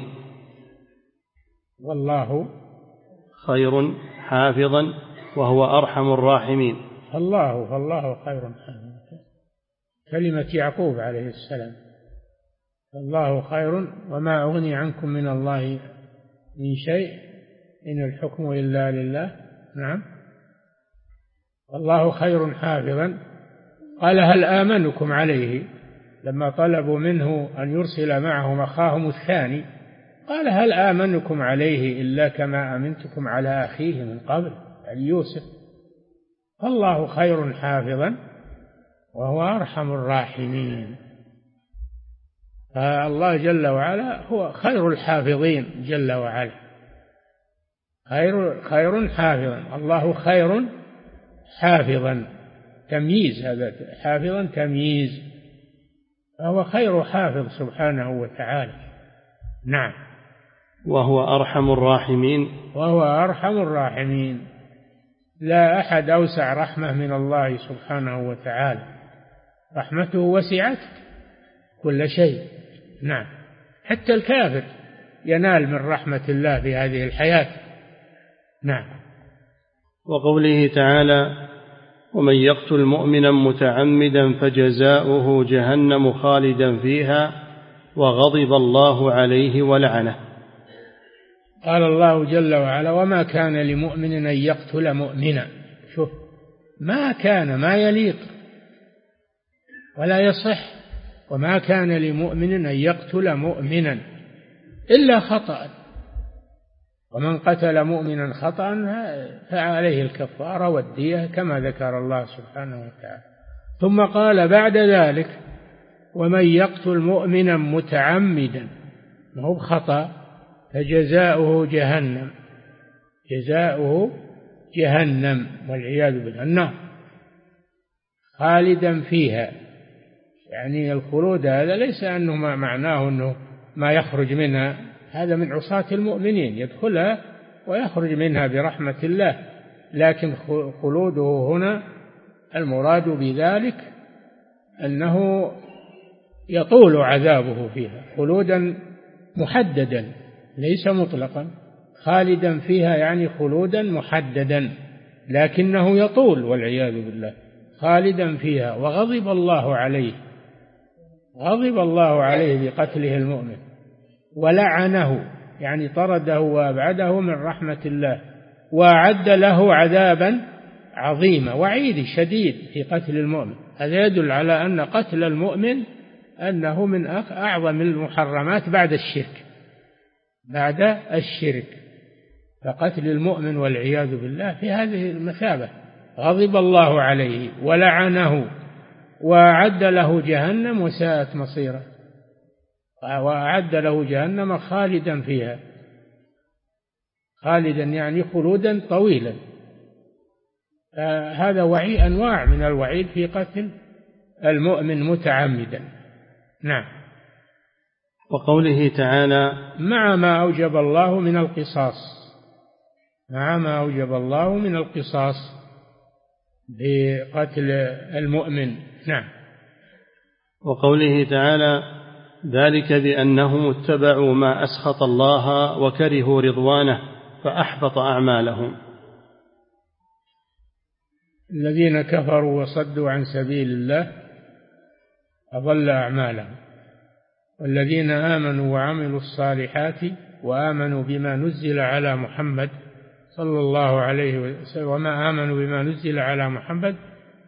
والله خير حافظا وهو أرحم الراحمين. الله فالله خير حافظا، كلمة يعقوب عليه السلام، الله خير وما أغني عنكم من الله من شيء إن الحكم إلا لله. نعم. الله خير حافظا. قال هل آمنكم عليه، لما طلبوا منه أن يرسل معهم أخاهم الثاني قال هل آمنكم عليه إلا كما أمنتكم على أخيه من قبل، يعني يوسف. الله خير حافظا وهو أرحم الراحمين. فالله جل وعلا هو خير الحافظين جل وعلا، خير خير حافظا. الله خير حافظا، تمييز، هذا حافظا تمييز، فهو خير حافظ سبحانه وتعالى. نعم. وهو أرحم الراحمين، وهو أرحم الراحمين. لا أحد أوسع رحمة من الله سبحانه وتعالى، رحمته وسعت كل شيء. نعم. حتى الكافر ينال من رحمة الله في هذه الحياة. نعم. وقوله تعالى ومن يقتل مؤمنا متعمدا فجزاؤه جهنم خالدا فيها وغضب الله عليه ولعنه. قال الله جل وعلا وما كان لمؤمن أن يقتل مؤمنا، شوف، ما كان، ما يليق ولا يصح، وما كان لمؤمن أن يقتل مؤمنا إلا خطأ، ومن قتل مؤمنا خطأ فعليه الكفارة والدية كما ذكر الله سبحانه وتعالى. ثم قال بعد ذلك ومن يقتل مؤمنا متعمدا، ما هو بخطأ، فجزاؤه جهنم، جزاؤه جهنم والعياذ بالله، النار، خالدا فيها. يعني الخلود هذا ليس أنه ما معناه أنه ما يخرج منها، هذا من عصاة المؤمنين، يدخلها ويخرج منها برحمة الله، لكن خلوده هنا المراد بذلك أنه يطول عذابه فيها خلودا محددا ليس مطلقا. خالدا فيها يعني خلودا محددا، لكنه يطول والعياذ بالله، خالدا فيها. وغضب الله عليه، غضب الله عليه بقتله المؤمن، ولعنه يعني طرده وأبعده من رحمة الله، وأعد له عذابا عظيما، وعيد شديد في قتل المؤمن. هذا يدل على أن قتل المؤمن أنه من أعظم المحرمات بعد الشرك، بعد الشرك، فقتل المؤمن والعياذ بالله في هذه المثابة. غضب الله عليه ولعنه وأعد له جهنم وساءت مصيره، وأعد له جهنم خالدا فيها، خالدا يعني خلودا طويلا. هذا وعي أنواع من الوعيد في قتل المؤمن متعمدا. نعم. وقوله تعالى مع ما أوجب الله من القصاص، مع ما أوجب الله من القصاص بقتل المؤمن. نعم. وقوله تعالى ذلك بأنهم اتبعوا ما أسخط الله وكرهوا رضوانه فأحبط أعمالهم. الذين كفروا وصدوا عن سبيل الله أضل أعمالهم، والذين آمنوا وعملوا الصالحات وآمنوا بما نزل على محمد صلى الله عليه وسلم وما آمنوا بما نزل على محمد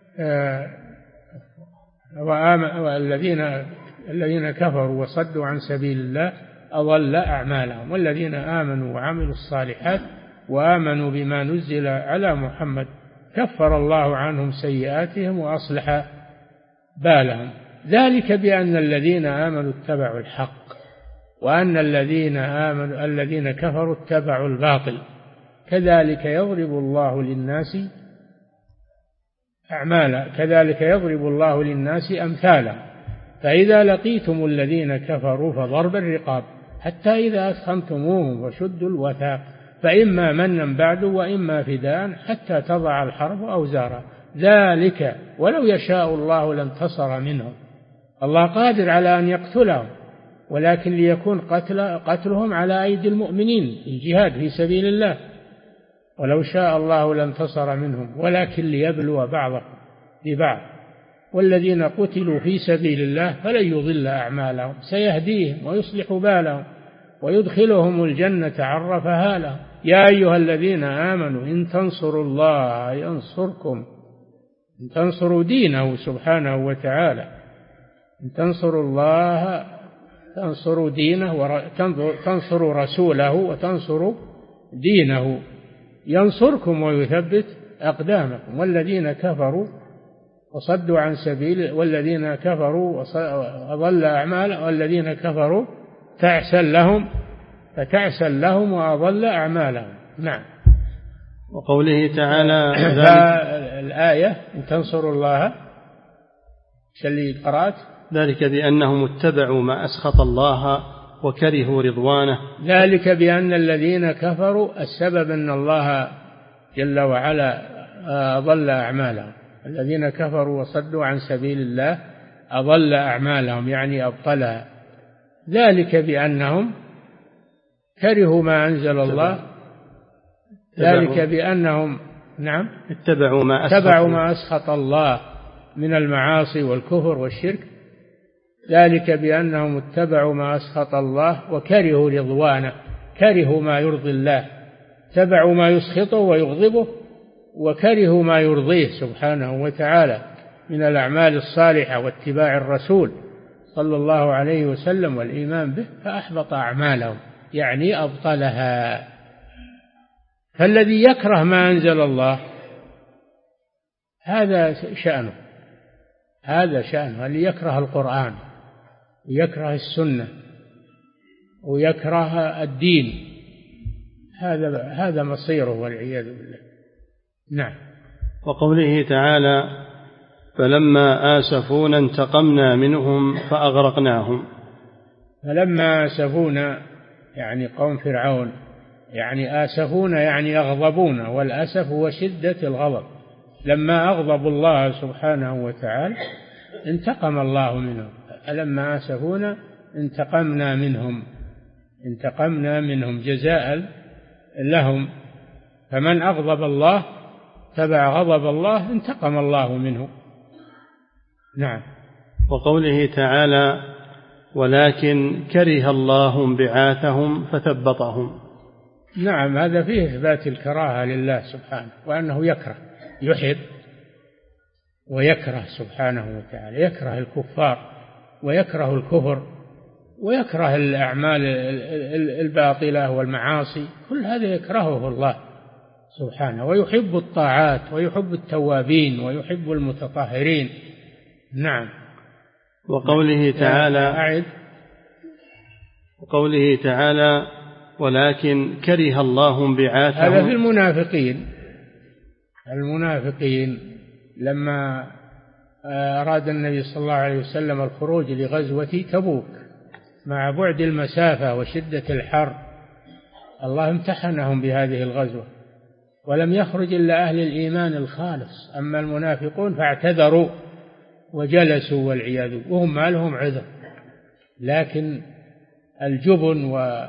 والذين الذين كفروا وصدوا عن سبيل الله أضل أعمالهم، والذين آمنوا وعملوا الصالحات وآمنوا بما نزل على محمد كفر الله عنهم سيئاتهم وأصلح بالهم. ذلك بأن الذين آمنوا اتبعوا الحق وأن الذين آمنوا الذين كفروا اتبعوا الباطل، كذلك يضرب الله للناس أعمالا كذلك يضرب الله للناس أمثالا، فإذا لقيتم الذين كفروا فضرب الرقاب حتى إذا أثخنتموهم وشدوا الوثاق فإما منا بعد وإما فداء حتى تضع الحرب أوزارها، ذلك ولو يشاء الله لانتصر منهم. الله قادر على أن يقتلهم، ولكن ليكون قتل قتلهم على أيدي المؤمنين في الجهاد في سبيل الله، ولو شاء الله لانتصر منهم ولكن ليبلو بعضهم ببعض، والذين قتلوا في سبيل الله فلن يضل أعمالهم سيهديهم ويصلح بالهم ويدخلهم الجنة عرفها لهم. يا أيها الذين آمنوا إن تنصروا الله ينصركم، إن تنصروا دينه سبحانه وتعالى، إن تنصروا الله تنصروا دينه وتنصروا رسوله وتنصروا دينه ينصركم ويثبت أقدامكم. والذين كفروا وصدوا عن سبيل والذين كفروا وأضل أعمالهم والذين كفروا تعسا لهم فتعسا لهم وأضل أعمالهم. نعم. وقوله تعالى الآية إن تنصروا الله شلي قرأت ذلك بأنهم اتبعوا ما أسخط الله وكرهوا رضوانه، ذلك بأن الذين كفروا السبب أن الله جل وعلا أضل أعمالهم، الذين كفروا وصدوا عن سبيل الله أضل أعمالهم يعني أبطلها، ذلك بأنهم كرهوا ما أنزل الله، ذلك بأنهم نعم اتبعوا ما أسخط, اتبعوا ما أسخط الله من المعاصي والكفر والشرك، ذلك بأنهم اتبعوا ما أسخط الله وكرهوا رضوانه، كرهوا ما يرضي الله، اتبعوا ما يسخطه ويغضبه وكرهوا ما يرضيه سبحانه وتعالى من الأعمال الصالحة واتباع الرسول صلى الله عليه وسلم والإيمان به فأحبط أعمالهم يعني أبطلها. فالذي يكره ما أنزل الله هذا شأنه، هذا شأنه اللي يكره القرآن ويكره السنة ويكره الدين، هذا هذا مصيره والعياذ بالله. نعم. وقوله تعالى فلما آسفونا انتقمنا منهم فأغرقناهم، فلما آسفونا يعني قوم فرعون، يعني آسفونا يعني أغضبون، والأسف هو شدة الغضب، لما أغضبوا الله سبحانه وتعالى انتقم الله منهم، فلما آسفونا انتقمنا منهم، انتقمنا منهم جزاء لهم، فمن أغضب الله تبع غضب الله انتقم الله منه. نعم. وقوله تعالى ولكن كره الله انبعاثهم فثبطهم، نعم هذا فيه إثبات الكراهة لله سبحانه، وأنه يكره يحب ويكره سبحانه وتعالى، يكره الكفار ويكره الكفر ويكره الأعمال الباطلة والمعاصي، كل هذا يكرهه الله سبحانه، ويحب الطاعات ويحب التوابين ويحب المتطهرين. نعم. وقوله تعالى أعد وقوله تعالى ولكن كره الله انبعاثهم، هذا في المنافقين، المنافقين لما أراد النبي صلى الله عليه وسلم الخروج لغزوة تبوك مع بعد المسافة وشدة الحر، الله امتحنهم بهذه الغزوة ولم يخرج إلا أهل الإيمان الخالص، أما المنافقون فاعتذروا وجلسوا والعياذ وهم ما لهم عذر، لكن الجبن و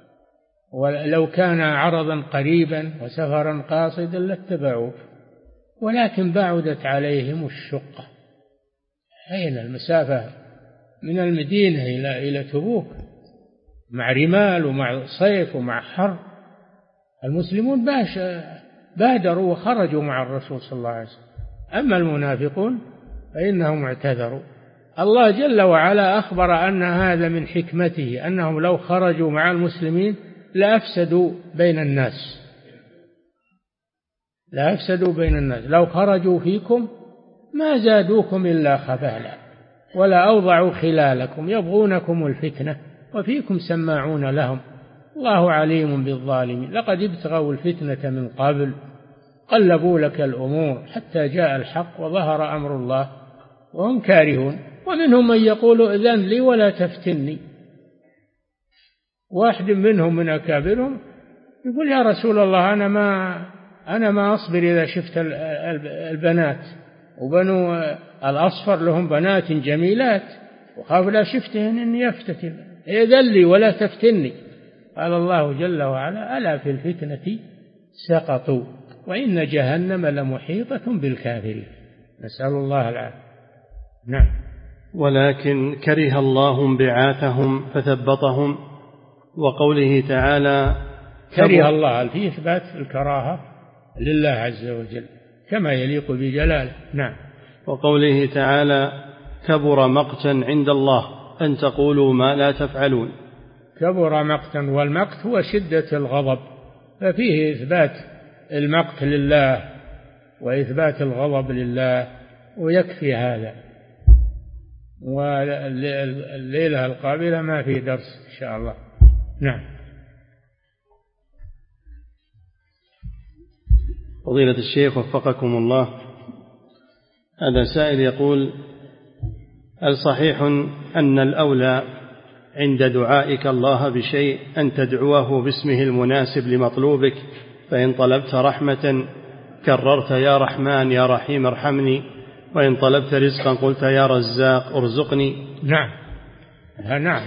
ولو كان عرضا قريبا وسفرا قاصدا لاتبعوه، ولكن بعدت عليهم الشقة. أين المسافة من المدينة إلى إلى تبوك مع رمال ومع صيف ومع حر. المسلمون باش بادروا وخرجوا مع الرسول صلى الله عليه وسلم. أما المنافقون فإنهم اعتذروا. الله جل وعلا أخبر أن هذا من حكمته، أنهم لو خرجوا مع المسلمين لأفسدوا بين الناس لأفسدوا بين الناس لو خرجوا فيكم ما زادوكم إلا خبالا ولا أوضعوا خلالكم يبغونكم الفتنة وفيكم سماعون لهم الله عليم بالظالمين. لقد ابتغوا الفتنة من قبل قلبوا لك الأمور حتى جاء الحق وظهر أمر الله وهم كارهون. ومنهم من يقول إذن لي ولا تفتني. واحد منهم من أكابرهم يقول يا رسول الله أنا ما أنا ما أصبر إذا شفت البنات، وبنو الأصفر لهم بنات جميلات وخاف لا شفتهن إني يفتتن، إذن لي ولا تفتني. قال الله جل وعلا ألا في الفتنة سقطوا وإن جهنم لمحيطة بالكافرين. نسأل الله العافية. نعم. ولكن كره الله انبعاثهم فثبطهم. وقوله تعالى كره الله في إثبات الكراهة لله عز وجل كما يليق بجلاله. نعم. وقوله تعالى كبر مقتا عند الله أن تقولوا ما لا تفعلون. كبر مقتا، والمقت هو شدة الغضب، ففيه إثبات المقت لله وإثبات الغضب لله ويكفي هذا. والليلة القابلة ما في درس إن شاء الله. نعم. فضيلة الشيخ وفقكم الله، هذا سائل يقول هل صحيح أن الأولى عند دعائك الله بشيء أن تدعوه باسمه المناسب لمطلوبك، فإن طلبت رحمة كررت يا رحمن يا رحيم ارحمني، وإن طلبت رزقا قلت يا رزاق ارزقني؟ نعم. نعم،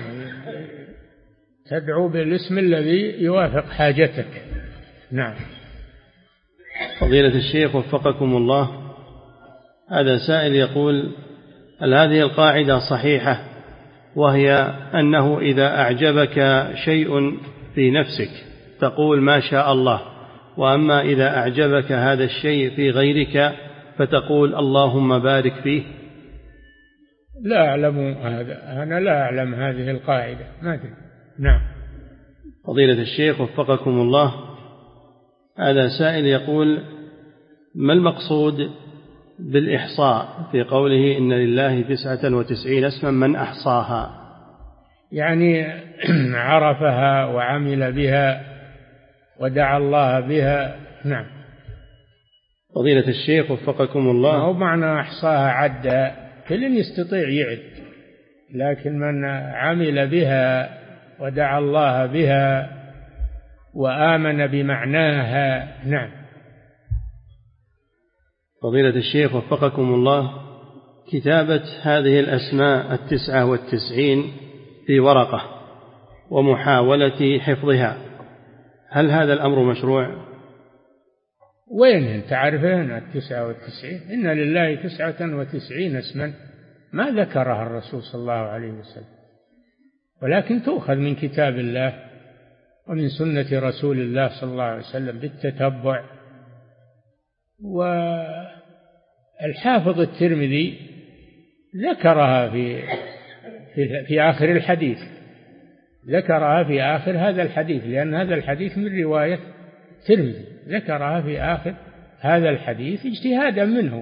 تدعو بالاسم الذي يوافق حاجتك. نعم. فضيلة الشيخ وفقكم الله، هذا سائل يقول هل هذه القاعدة صحيحة، وهي أنه إذا أعجبك شيء في نفسك تقول ما شاء الله، وأما إذا أعجبك هذا الشيء في غيرك فتقول اللهم بارك فيه؟ لا أعلم هذا، أنا لا أعلم هذه القاعدة، ما أدري. نعم. فضيلة الشيخ وفقكم الله، هذا سائل يقول ما المقصود بالإحصاء في قوله إن لله تسعة وتسعين اسما من أحصاها؟ يعني عرفها وعمل بها ودعا الله بها. نعم. فضيلة الشيخ وفقكم الله، ما هو معنى أحصاها عد، كل يستطيع يعد، لكن من عمل بها ودعا الله بها وآمن بمعناها. نعم. فضيلة الشيخ وفقكم الله، كتابة هذه الأسماء التسعة والتسعين في ورقة ومحاولة حفظها، هل هذا الأمر مشروع؟ وين أنت عارفين التسعة والتسعين؟ إن لله تسعة وتسعين اسما ما ذكرها الرسول صلى الله عليه وسلم، ولكن تؤخذ من كتاب الله ومن سنة رسول الله صلى الله عليه وسلم بالتتبع. والحافظ الترمذي ذكرها في في, في آخر الحديث، ذكرها في آخر هذا الحديث، لأن هذا الحديث من رواية الترمذي، ذكرها في آخر هذا الحديث اجتهادا منه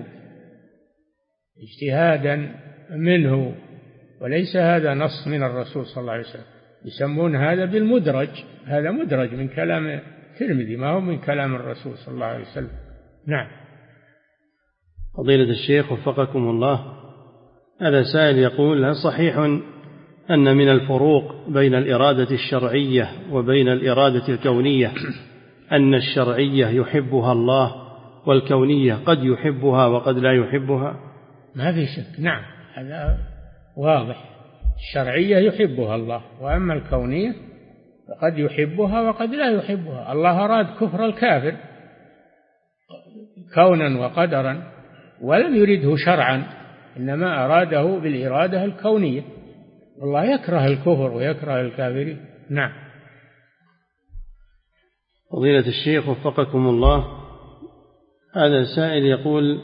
اجتهادا منه وليس هذا نص من الرسول صلى الله عليه وسلم. يسمون هذا بالمدرج، هذا مدرج من كلام الترمذي ما هو من كلام الرسول صلى الله عليه وسلم. نعم. فضيلة الشيخ وفقكم الله، هذا سائل يقول هل صحيح أن من الفروق بين الإرادة الشرعية وبين الإرادة الكونية أن الشرعية يحبها الله والكونية قد يحبها وقد لا يحبها؟ ما في شك. نعم، هذا واضح. الشرعية يحبها الله، وأما الكونية فقد يحبها وقد لا يحبها. الله أراد كفر الكافر، كونا وقدرا، ولم يرده شرعا، إنما أراده بالإرادة الكونية. والله يكره الكفر ويكره الكافرين. نعم. فضيلة الشيخ وفقكم الله، هذا سائل يقول: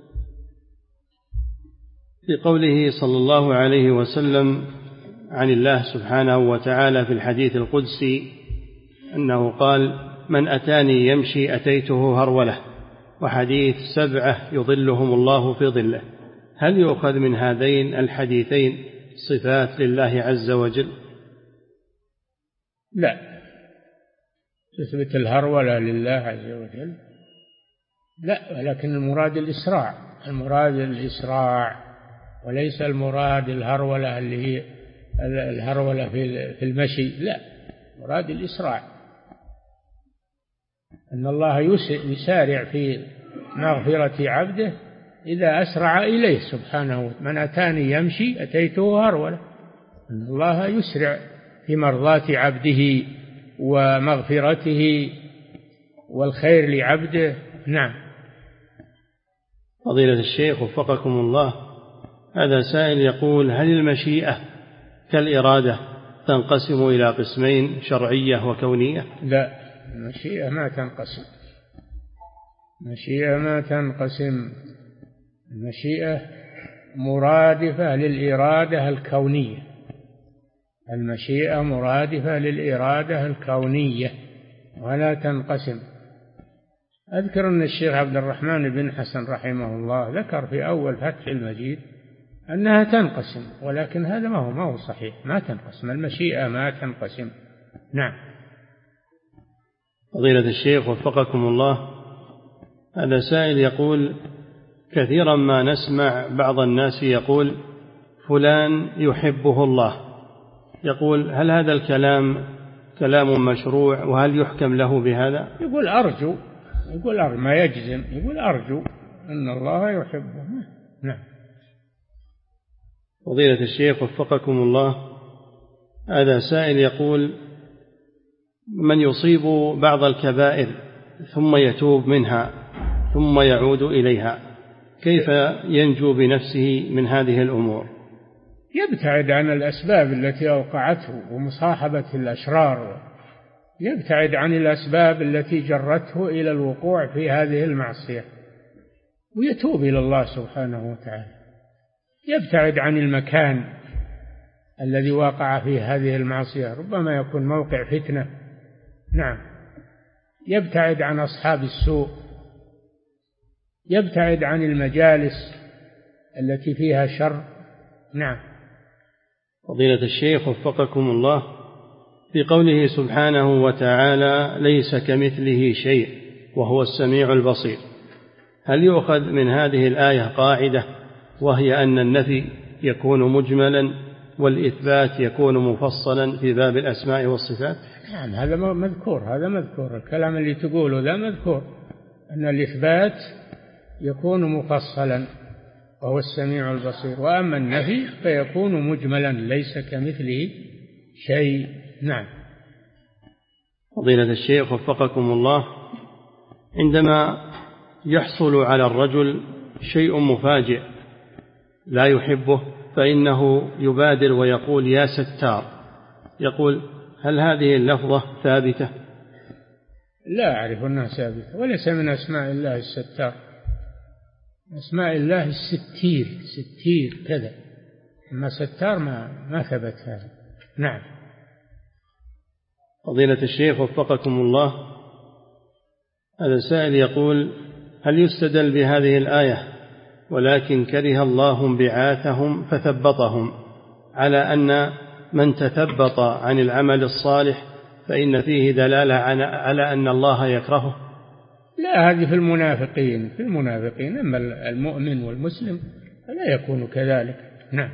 في قوله صلى الله عليه وسلم عن الله سبحانه وتعالى في الحديث القدسي أنه قال: من أتاني يمشي أتيته هرولة، وحديث سبعة يظلهم الله في ظله، هل يؤخذ من هذين الحديثين صفات لله عز وجل؟ لا، تثبت الهرولة لله عز وجل لا، ولكن المراد الإسراع، المراد الإسراع وليس المراد الهرولة اللي هي الهرولة في المشي، لا، مراد الإسراع، أن الله يسارع في مغفرة عبده إذا أسرع إليه سبحانه. من أتاني يمشي أتيته هرولة، أن الله يسرع في مرضاة عبده ومغفرته والخير لعبده. نعم. فضيلة الشيخ وفقكم الله، هذا سائل يقول: هل المشيئة كالإرادة تنقسم إلى قسمين، شرعية وكونية؟ لا، المشيئة ما تنقسم، المشيئة ما تنقسم، المشيئة مرادفة للإرادة الكونية، المشيئة مرادفة للإرادة الكونية ولا تنقسم. أذكر أن الشيخ عبد الرحمن بن حسن رحمه الله ذكر في أول فتح المجيد أنها تنقسم، ولكن هذا ما هو ما هو صحيح، ما تنقسم، المشيئة ما تنقسم. نعم. فضيلة الشيخ وفقكم الله، هذا سائل يقول: كثيرا ما نسمع بعض الناس يقول فلان يحبه الله، يقول هل هذا الكلام كلام مشروع، وهل يحكم له بهذا؟ يقول أرجو، يقول أرجو، ما يجزم، يقول أرجو أن الله يحبه. نعم. فضيلة الشيخ وفقكم الله، هذا سائل يقول: من يصيب بعض الكبائر ثم يتوب منها ثم يعود إليها، كيف ينجو بنفسه من هذه الأمور؟ يبتعد عن الأسباب التي أوقعته ومصاحبة الأشرار، يبتعد عن الأسباب التي جرته إلى الوقوع في هذه المعصية ويتوب إلى الله سبحانه وتعالى، يبتعد عن المكان الذي وقع فيه هذه المعصية، ربما يكون موقع فتنة. نعم. يبتعد عن أصحاب السوء، يبتعد عن المجالس التي فيها شر. نعم. فضيلة الشيخ وفقكم الله، في قوله سبحانه وتعالى: ليس كمثله شيء وهو السميع البصير، هل يؤخذ من هذه الآية قاعدة، وهي أن النفي يكون مجملا والإثبات يكون مفصلا في باب الأسماء والصفات؟ نعم، هذا مذكور، هذا مذكور، الكلام اللي تقوله ذا مذكور، أن الإثبات يكون مفصلا وهو السميع البصير، وأما النفي فيكون مجملا ليس كمثله شيء. نعم. فضيلة الشيخ وفقكم الله، عندما يحصل على الرجل شيء مفاجئ لا يحبه فإنه يبادر ويقول يا ستار، يقول هل هذه اللفظة ثابتة؟ لا أعرف أنها ثابتة، وليس من أسماء الله الستار، أسماء الله الستير، ستير كذا، أما ستار ما ما ثبت هذا. نعم. فضيلة الشيخ وفقكم الله، هذا سائل يقول هل يستدل بهذه الآية ولكن كره الله انبعاثهم فثبطهم على أن من تثبط عن العمل الصالح فإن فيه دلالة على أن الله يكرهه؟ لا، هذه في المنافقين، في المنافقين، أما المؤمن والمسلم فلا يكون كذلك. نعم.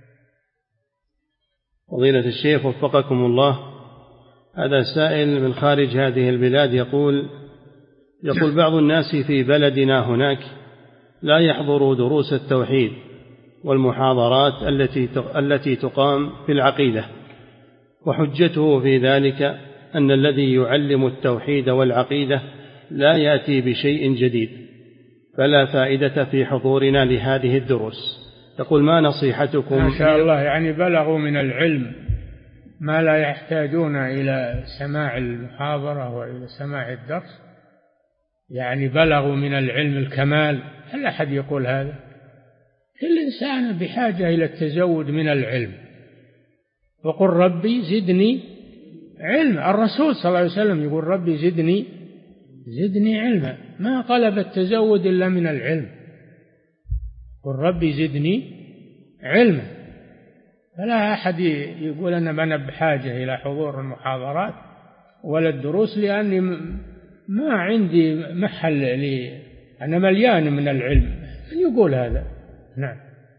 فضيلة الشيخ وفقكم الله، هذا سائل من خارج هذه البلاد يقول يقول بعض الناس في بلدنا هناك لا يحضروا دروس التوحيد والمحاضرات التي التي تقام في العقيدة، وحجته في ذلك أن الذي يعلم التوحيد والعقيدة لا يأتي بشيء جديد، فلا فائدة في حضورنا لهذه الدروس. يقول ما نصيحتكم؟ ما شاء الله، يعني بلغوا من العلم ما لا يحتاجون إلى سماع المحاضرة وإلى سماع الدرس، يعني بلغوا من العلم الكمال. هل أحد يقول هذا؟ الإنسان بحاجة إلى التزود من العلم، وقل ربي زدني علم. الرسول صلى الله عليه وسلم يقول ربي زدني زدني علما، ما طلب التزود إلا من العلم. قل ربي زدني علما. فلا أحد يقول أنا أنا بحاجة إلى حضور المحاضرات ولا الدروس، لأني ما عندي محل لي، أنا مليان من العلم. من يقول هذا؟ نعم.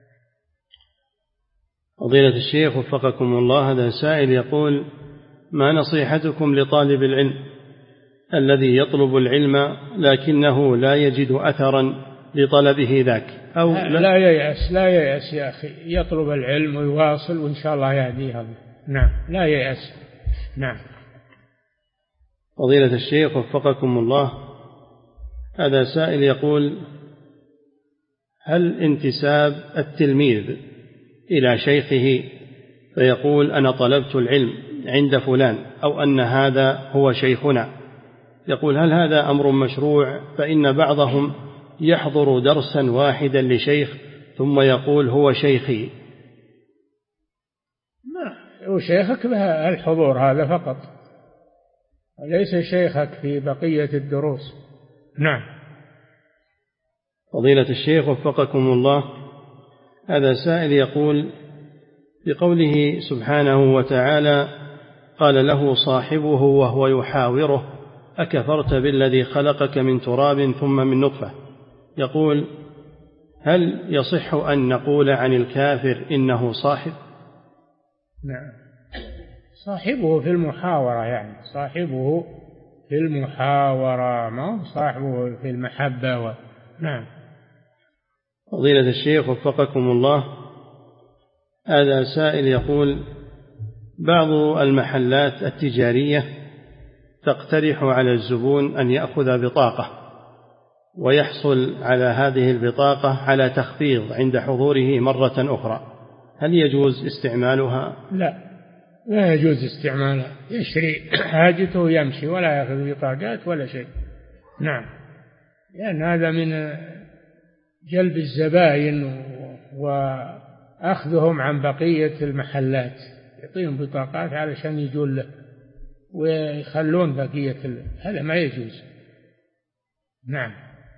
فضيلة الشيخ وفقكم الله، هذا سائل يقول ما نصيحتكم لطالب العلم الذي يطلب العلم لكنه لا يجد أثرا لطلبه ذاك؟ أو لا, لا ييأس لا ييأس يا أخي، يطلب العلم ويواصل وإن شاء الله يهديه الله. نعم، لا ييأس. نعم. فضيلة الشيخ وفقكم الله، هذا سائل يقول هل انتساب التلميذ إلى شيخه فيقول أنا طلبت العلم عند فلان أو أن هذا هو شيخنا، يقول هل هذا أمر مشروع؟ فإن بعضهم يحضر درسا واحدا لشيخ ثم يقول هو شيخي. ما هو شيخك بها الحضور هذا فقط، وليس شيخك في بقية الدروس. نعم. فضيلة الشيخ وفقكم الله، هذا سائل يقول بقوله سبحانه وتعالى قال له صاحبه وهو يحاوره أكفرت بالذي خلقك من تراب ثم من نطفة، يقول هل يصح أن نقول عن الكافر إنه صاحب؟ نعم، صاحبه في المحاورة، يعني صاحبه في المحاورة، ما صاحبه في المحبة و... نعم. فضيلة الشيخ وفقكم الله، هذا سائل يقول بعض المحلات التجارية تقترح على الزبون أن يأخذ بطاقة ويحصل على هذه البطاقة على تخفيض عند حضوره مرة أخرى، هل يجوز استعمالها؟ لا، لا يجوز استعمالها. يشتري حاجته ويمشي ولا يأخذ بطاقات ولا شيء. نعم، لأن هذا من جلب الزبائن وأخذهم عن بقية المحلات، يعطيهم بطاقات علشان يجون له ويخلون بقية، هذا ما يجوز. نعم.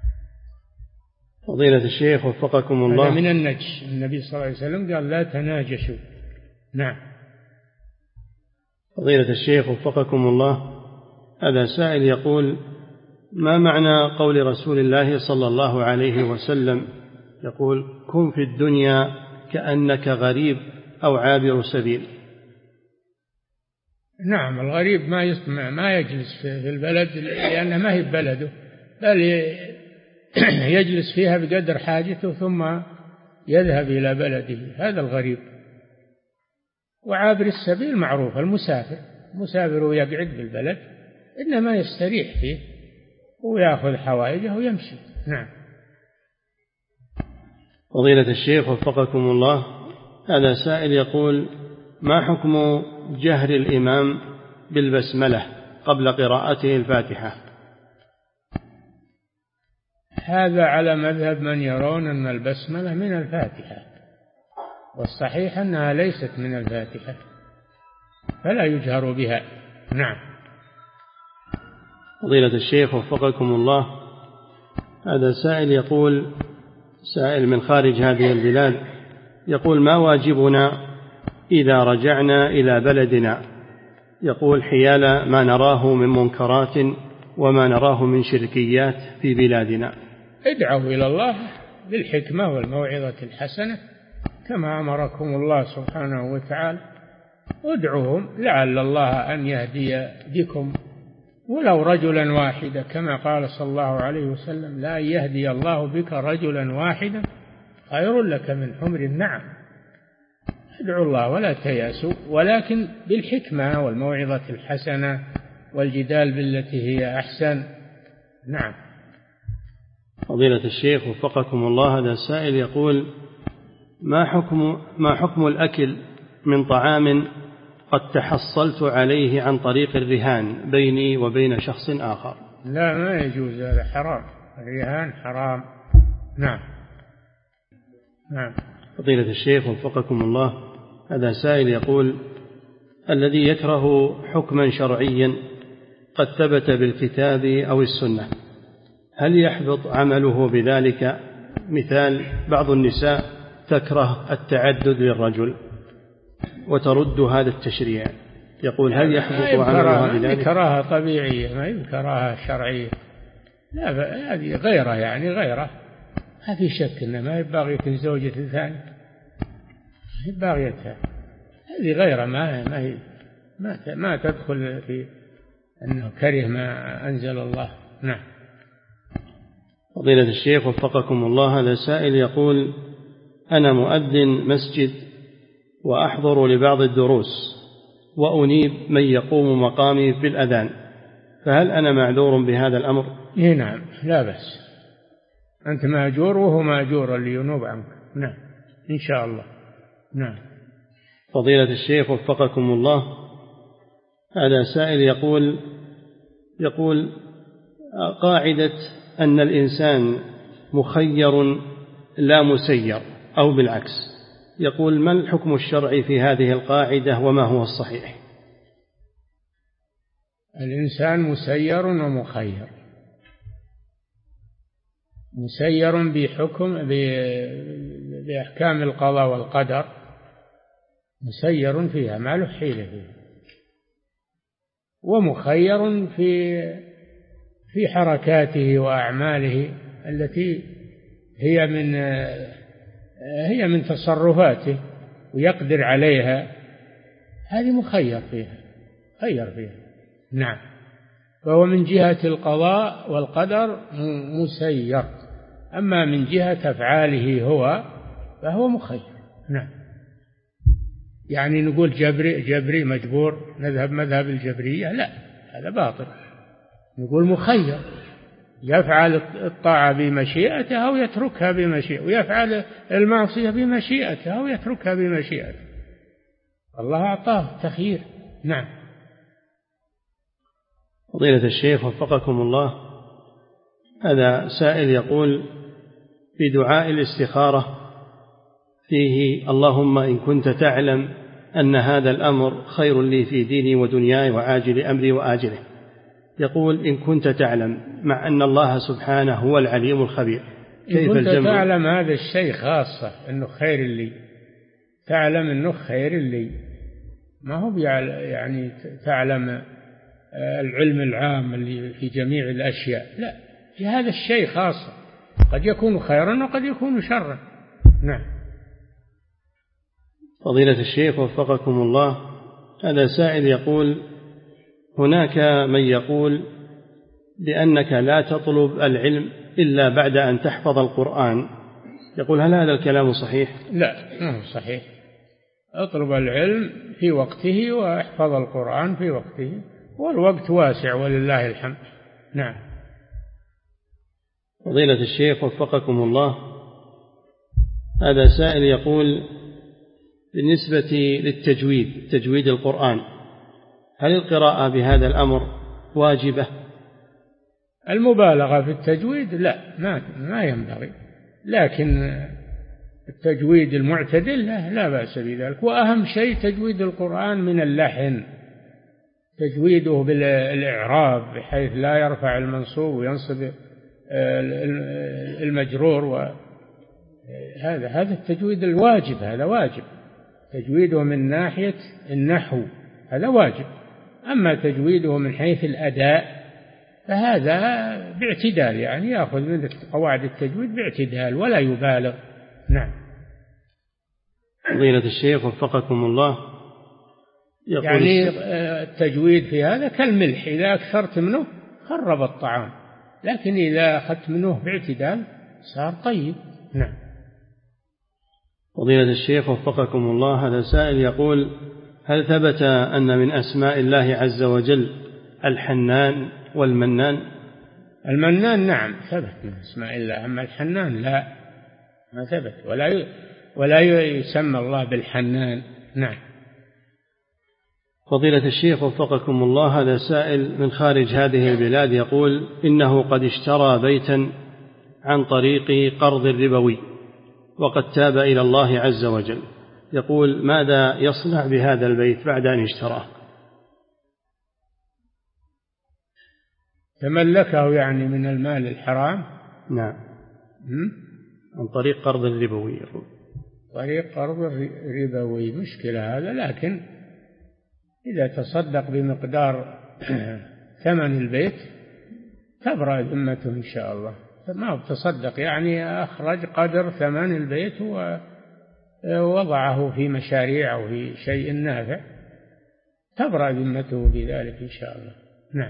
فضيلة الشيخ وفقكم الله، هذا من النجش، النبي صلى الله عليه وسلم قال لا تناجشوا. نعم. فضيلة الشيخ وفقكم الله، هذا سائل يقول ما معنى قول رسول الله صلى الله عليه وسلم يقول كن في الدنيا كأنك غريب أو عابر سبيل؟ نعم، الغريب ما يسمع ما يجلس في البلد لأنه ما هي بلده، بل يجلس فيها بقدر حاجته ثم يذهب إلى بلده، هذا الغريب. وعابر السبيل معروف، المسافر، مسافر يقعد بالبلد إنما يستريح فيه ويأخذ حوائجه ويمشي. نعم. فضيلة الشيخ وفقكم الله، هذا سائل يقول ما حكم جهر الإمام بالبسملة قبل قراءته الفاتحة؟ هذا على مذهب من يرون أن البسملة من الفاتحة، والصحيح أنها ليست من الفاتحة فلا يجهر بها. نعم. فضيلة الشيخ وفقكم الله، هذا سائل يقول سائل من خارج هذه البلاد يقول ما واجبنا إذا رجعنا إلى بلدنا؟ يقول حيال ما نراه من منكرات وما نراه من شركيات في بلادنا. ادعوا إلى الله بالحكمة والموعظة الحسنة كما أمركم الله سبحانه وتعالى، ادعوهم لعل الله أن يهدي بكم ولو رجلا واحدا، كما قال صلى الله عليه وسلم لا يهدي الله بك رجلا واحدا خير لك من حمر النعم. ادعوا الله ولا تيأسوا، ولكن بالحكمة والموعظة الحسنة والجدال بالتي هي أحسن. نعم. فضيلة الشيخ وفقكم الله، هذا السائل يقول: ما حكم ما حكم الأكل من طعام قد تحصلت عليه عن طريق الرهان بيني وبين شخص آخر؟ لا، ما يجوز، هذا حرام، الرهان حرام. نعم نعم. فضيلة الشيخ وفقكم الله، هذا سائل يقول: الذي يكره حكما شرعيا قد ثبت بالكتاب أو السنة، هل يحبط عمله بذلك؟ مثال: بعض النساء تكره التعدد للرجل وترد هذا التشريع، يقول هل يحبط عملها بذلك؟ كراهة طبيعية، ما كراهة شرعية. لا، هذه غيره، يعني غيره، ما في شك إنه ما يبغي زوجة ثانية، ما يبغيتها، هذه غيره، ما ما هي ما ما تدخل في أنه كره ما أنزل الله. نعم. فضيلة الشيخ وفقكم الله، هذا سائل يقول: أنا مؤذن مسجد وأحضر لبعض الدروس وأنيب من يقوم مقامي بالأذان، فهل أنا معذور بهذا الأمر؟ إيه نعم، لا بأس، أنت مأجور وهو مأجور اللي ينوب عنك. نعم إن شاء الله. نعم. فضيلة الشيخ وفقكم الله، هذا سائل يقول يقول قاعدة أن الإنسان مخير لا مسير أو بالعكس، يقول ما الحكم الشرعي في هذه القاعدة وما هو الصحيح؟ الإنسان مسير ومخير، مسير بحكم بأحكام القضاء والقدر، مسير فيها ما له حيلة فيها، ومخير في في حركاته وأعماله التي هي من هي من تصرفاته ويقدر عليها، هذه مخير فيها، خير فيها. نعم. فهو من جهة القضاء والقدر مسير، أما من جهة أفعاله هو فهو مخير. نعم. يعني نقول جبري جبري مجبور، نذهب مذهب الجبرية، لا، هذا باطل. نقول مخير، يفعل الطاعة بمشيئته أو يتركها بمشيئته، ويفعل المعصية بمشيئته أو يتركها بمشيئته، الله أعطاه تخيير. نعم. فضيلة الشيخ وفقكم الله، هذا سائل يقول: في دعاء الاستخارة فيه اللهم إن كنت تعلم أن هذا الأمر خير لي في ديني ودنياي وعاجل أمري وآجله، يقول إن كنت تعلم، مع أن الله سبحانه هو العليم الخبير، كيف الجمع؟ إن كنت تعلم هذا الشيء خاصة أنه خير لي، تعلم أنه خير لي، ما هو يعني تعلم العلم العام اللي في جميع الأشياء، لا، في هذا الشيء خاصة، قد يكون خيرا وقد يكون شرا. نعم. فضيلة الشيخ وفقكم الله، هذا سائل يقول: هناك من يقول بأنك لا تطلب العلم إلا بعد أن تحفظ القرآن، يقول هل هذا الكلام صحيح؟ لا، ما هو صحيح، اطلب العلم في وقته واحفظ القرآن في وقته، والوقت واسع ولله الحمد. نعم. فضيلة الشيخ وفقكم الله، هذا سائل يقول: بالنسبة للتجويد، تجويد القرآن، هل القراءة بهذا الأمر واجبة؟ المبالغة في التجويد لا، ما ما ينبغي، لكن التجويد المعتدل لا بأس بذلك. وأهم شيء تجويد القرآن من اللحن، تجويده بالإعراب بحيث لا يرفع المنصوب وينصب المجرور، وهذا هذا التجويد الواجب، هذا واجب تجويده من ناحية النحو، هذا واجب. أما تجويده من حيث الأداء فهذا باعتدال، يعني يأخذ من قواعد التجويد باعتدال ولا يبالغ. نعم. فضيلة الشيخ وفقكم الله، يعني التجويد في هذا كالملح، إذا أكثرت منه خرب الطعام، لكن إذا أخذت منه باعتدال صار طيب. نعم. فضيلة الشيخ وفقكم الله، هذا سائل يقول: هل ثبت أن من أسماء الله عز وجل الحنان والمنان؟ المنان نعم ثبت من اسماء الله، أما الحنان لا، ما ثبت، ولا ولا يسمى الله بالحنان. نعم. فضيلة الشيخ وفقكم الله، هذا سائل من خارج هذه البلاد يقول إنه قد اشترى بيتا عن طريق قرض ربوي وقد تاب إلى الله عز وجل، يقول ماذا يصنع بهذا البيت بعد أن اشتراه؟ تملكه يعني من المال الحرام؟ نعم. عن طريق قرض ربوي يقول. طريق قرض ربوي مشكلة هذا، لكن إذا تصدق بمقدار ثمن البيت تبرأ ذمته إن شاء الله. ما بتصدق يعني أخرج قدر ثمن البيت ووضعه في مشاريع أو في شيء نافع، تبرأ ذمته بذلك إن شاء الله. نعم.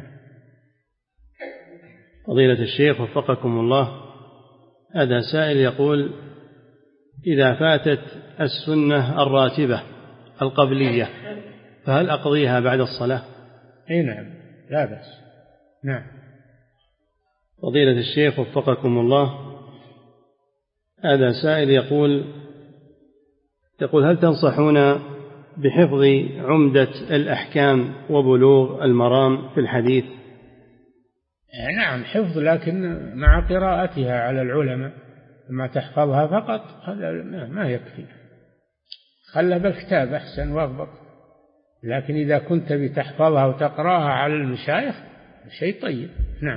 فضيلة الشيخ وفقكم الله، هذا سائل يقول إذا فاتت السنة الراتبة القبلية فهل أقضيها بعد الصلاة؟ أي نعم لا بأس. نعم. فضيلة الشيخ وفقكم الله، هذا سائل يقول يقول هل تنصحون بحفظ عمدة الأحكام وبلوغ المرام في الحديث؟ نعم حفظ، لكن مع قراءتها على العلماء، ما تحفظها فقط هذا ما يكفي، خلها بالكتاب أحسن واضبط، لكن إذا كنت بتحفظها وتقرأها على المشايخ شيء طيب. نعم.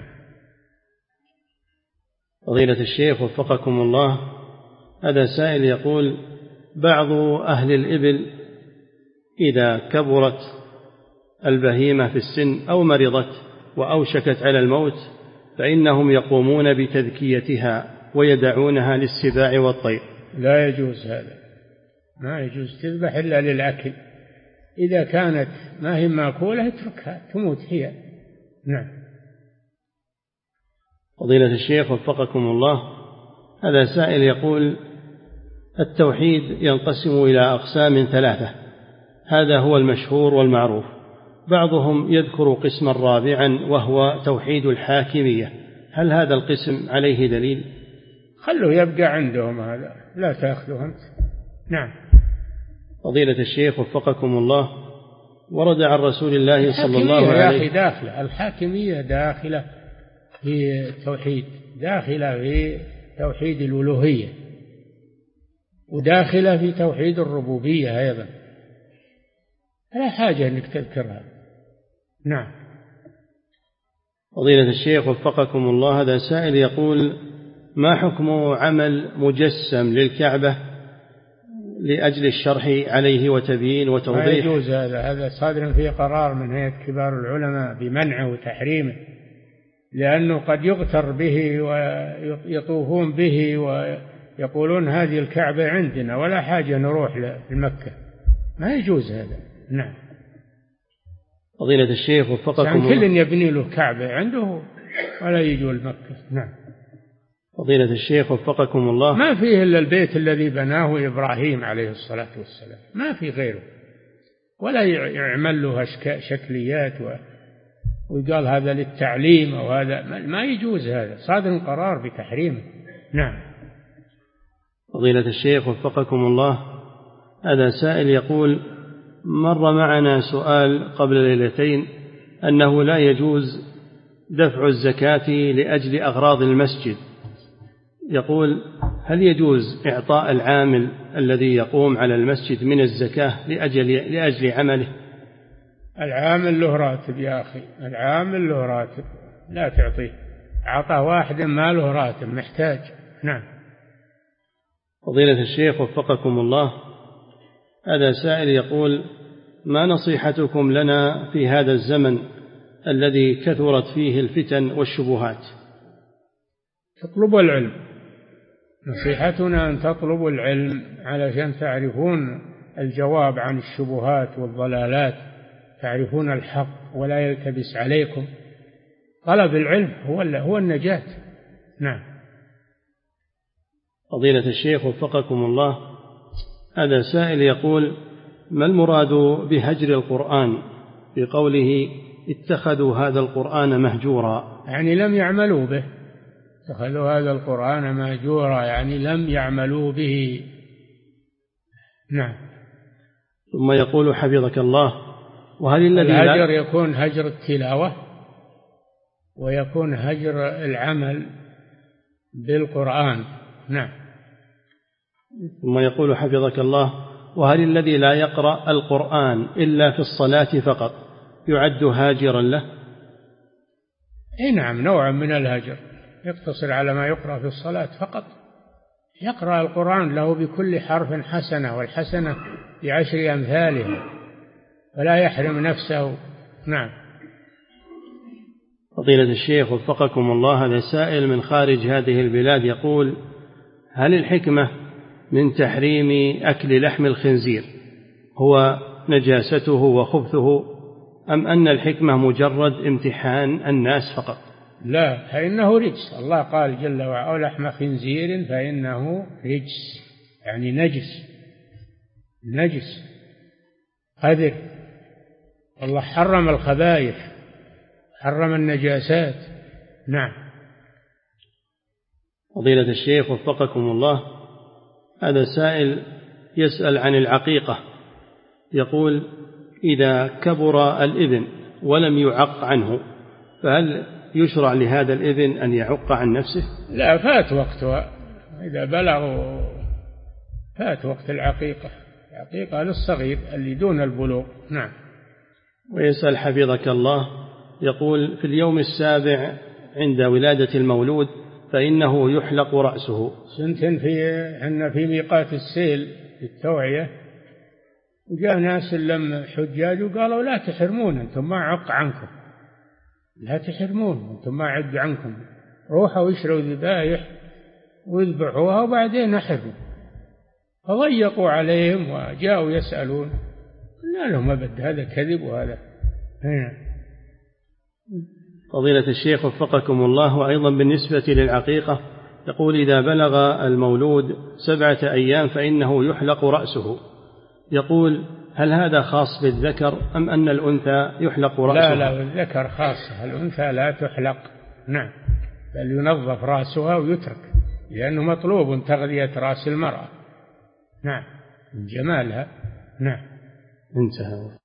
فضيلة الشيخ وفقكم الله، هذا سائل يقول بعض أهل الإبل إذا كبرت البهيمة في السن أو مرضت وأوشكت على الموت فإنهم يقومون بتذكيتها ويدعونها للسباع والطير. لا يجوز هذا، ما يجوز تذبح إلا للأكل، إذا كانت ما هي مأكولة اتركها تموت هي. نعم. فضيلة الشيخ وفقكم الله، هذا سائل يقول التوحيد ينقسم إلى أقسام ثلاثة، هذا هو المشهور والمعروف، بعضهم يذكر قسما رابعا وهو توحيد الحاكمية، هل هذا القسم عليه دليل؟ خلوا يبقى عندهم هذا، لا تأخذه أنت. نعم. فضيلة الشيخ وفقكم الله، ورد عن رسول الله صلى الله عليه وسلم داخلة الحاكمية داخلة في التوحيد، داخلة في توحيد الألوهية، وداخلة في توحيد الربوبية أيضا، لا حاجة أنك تذكرها. نعم. فضيلة الشيخ وفقكم الله، هذا سائل يقول ما حكم عمل مجسم للكعبة لأجل الشرح عليه وتبيين وتوضيح؟ ما يجوز هذا، هذا صادر فيه قرار من هيئة كبار العلماء بمنعه وتحريمه، لأنه قد يغتر به ويطوفون به ويقولون هذه الكعبة عندنا ولا حاجة نروح لمكة، ما يجوز هذا. نعم. فضيلة الشيخ وفقكم الله، كل يبني له كعبة عنده ولا يجوا لمكة. نعم. فضيلة الشيخ وفقكم الله، ما فيه إلا البيت الذي بناه إبراهيم عليه الصلاة والسلام، ما في غيره، ولا يعمل له شكليات ويقال هذا للتعليم أو هذا، ما يجوز هذا، صادر قرار بتحريمه. نعم. فضيلة الشيخ وفقكم الله، هذا سائل يقول مر معنا سؤال قبل ليلتين أنه لا يجوز دفع الزكاة لأجل أغراض المسجد، يقول هل يجوز إعطاء العامل الذي يقوم على المسجد من الزكاة لأجل, لأجل عمله؟ العامل له راتب يا أخي، العامل له راتب، لا تعطيه، أعطاه واحد ما له راتب محتاج. نعم. فضيلة الشيخ وفقكم الله، هذا سائل يقول ما نصيحتكم لنا في هذا الزمن الذي كثرت فيه الفتن والشبهات؟ تطلبوا العلم، نصيحتنا أن تطلبوا العلم علشان تعرفون الجواب عن الشبهات والضلالات، تعرفون الحق ولا يلتبس عليكم. طلب العلم هو هو النجاة. نعم. فضيلة الشيخ وفقكم الله، هذا سائل يقول ما المراد بهجر القرآن بقوله اتخذوا هذا القرآن مهجورا، يعني لم يعملوا به، اتخذوا هذا القرآن مهجورا يعني لم يعملوا به. نعم. ثم يقول حفظك الله: وهل الذي الهجر يكون هجر التلاوة ويكون هجر العمل بالقرآن. نعم. ثم يقول حفظك الله: وهل الذي لا يقرأ القرآن إلا في الصلاة فقط يعد هاجرا له؟ اي نعم، نوع من الهجر، يقتصر على ما يقرأ في الصلاة فقط. يقرأ القرآن له بكل حرف حسنة، والحسنة بعشر أمثالها، ولا يحرم نفسه. نعم. فضيلة الشيخ وفقكم الله، هذا سائل من خارج هذه البلاد يقول: هل الحكمة من تحريم أكل لحم الخنزير هو نجاسته وخبثه، أم أن الحكمة مجرد امتحان الناس فقط؟ لا، فإنه رجس. الله قال جل وعلا: لحم خنزير فإنه رجس، يعني نجس، نجس قذر. الله حرم الخبائث، حرم النجاسات. نعم. فضيلة الشيخ وفقكم الله، هذا سائل يسأل عن العقيقة، يقول: إذا كبر الابن ولم يعق عنه فهل يشرع لهذا الابن أن يعق عن نفسه؟ لا، فات وقتها، إذا بلغوا فات وقت العقيقة. العقيقة للصغير اللي دون البلوغ. نعم. ويسأل حفظك الله، يقول: في اليوم السابع عند ولادة المولود فإنه يحلق رأسه. سنتين في عندنا في ميقات السيل في التوعية، وجاء ناس لم حجاج وقالوا: لا تحرمون، أنتم ما عق عنكم، لا تحرمون، أنتم ما عد عنكم، روحوا واشروا ذبائح واذبحوها وبعدين احرموا. فضيقوا عليهم وجاءوا يسألون، قلنا لهم: أبد، هذا كذب وهذا. هنا. فضيلة الشيخ وفقكم الله، وأيضا بالنسبة للعقيقة يقول: إذا بلغ المولود سبعة أيام فإنه يحلق رأسه. يقول: هل هذا خاص بالذكر أم أن الأنثى يحلق رأسها؟ لا لا، الذكر خاصة، الأنثى لا تحلق. نعم، بل ينظف رأسها ويترك، لأنه مطلوب تغذية رأس المرأة. نعم، من جمالها. نعم. انتهى.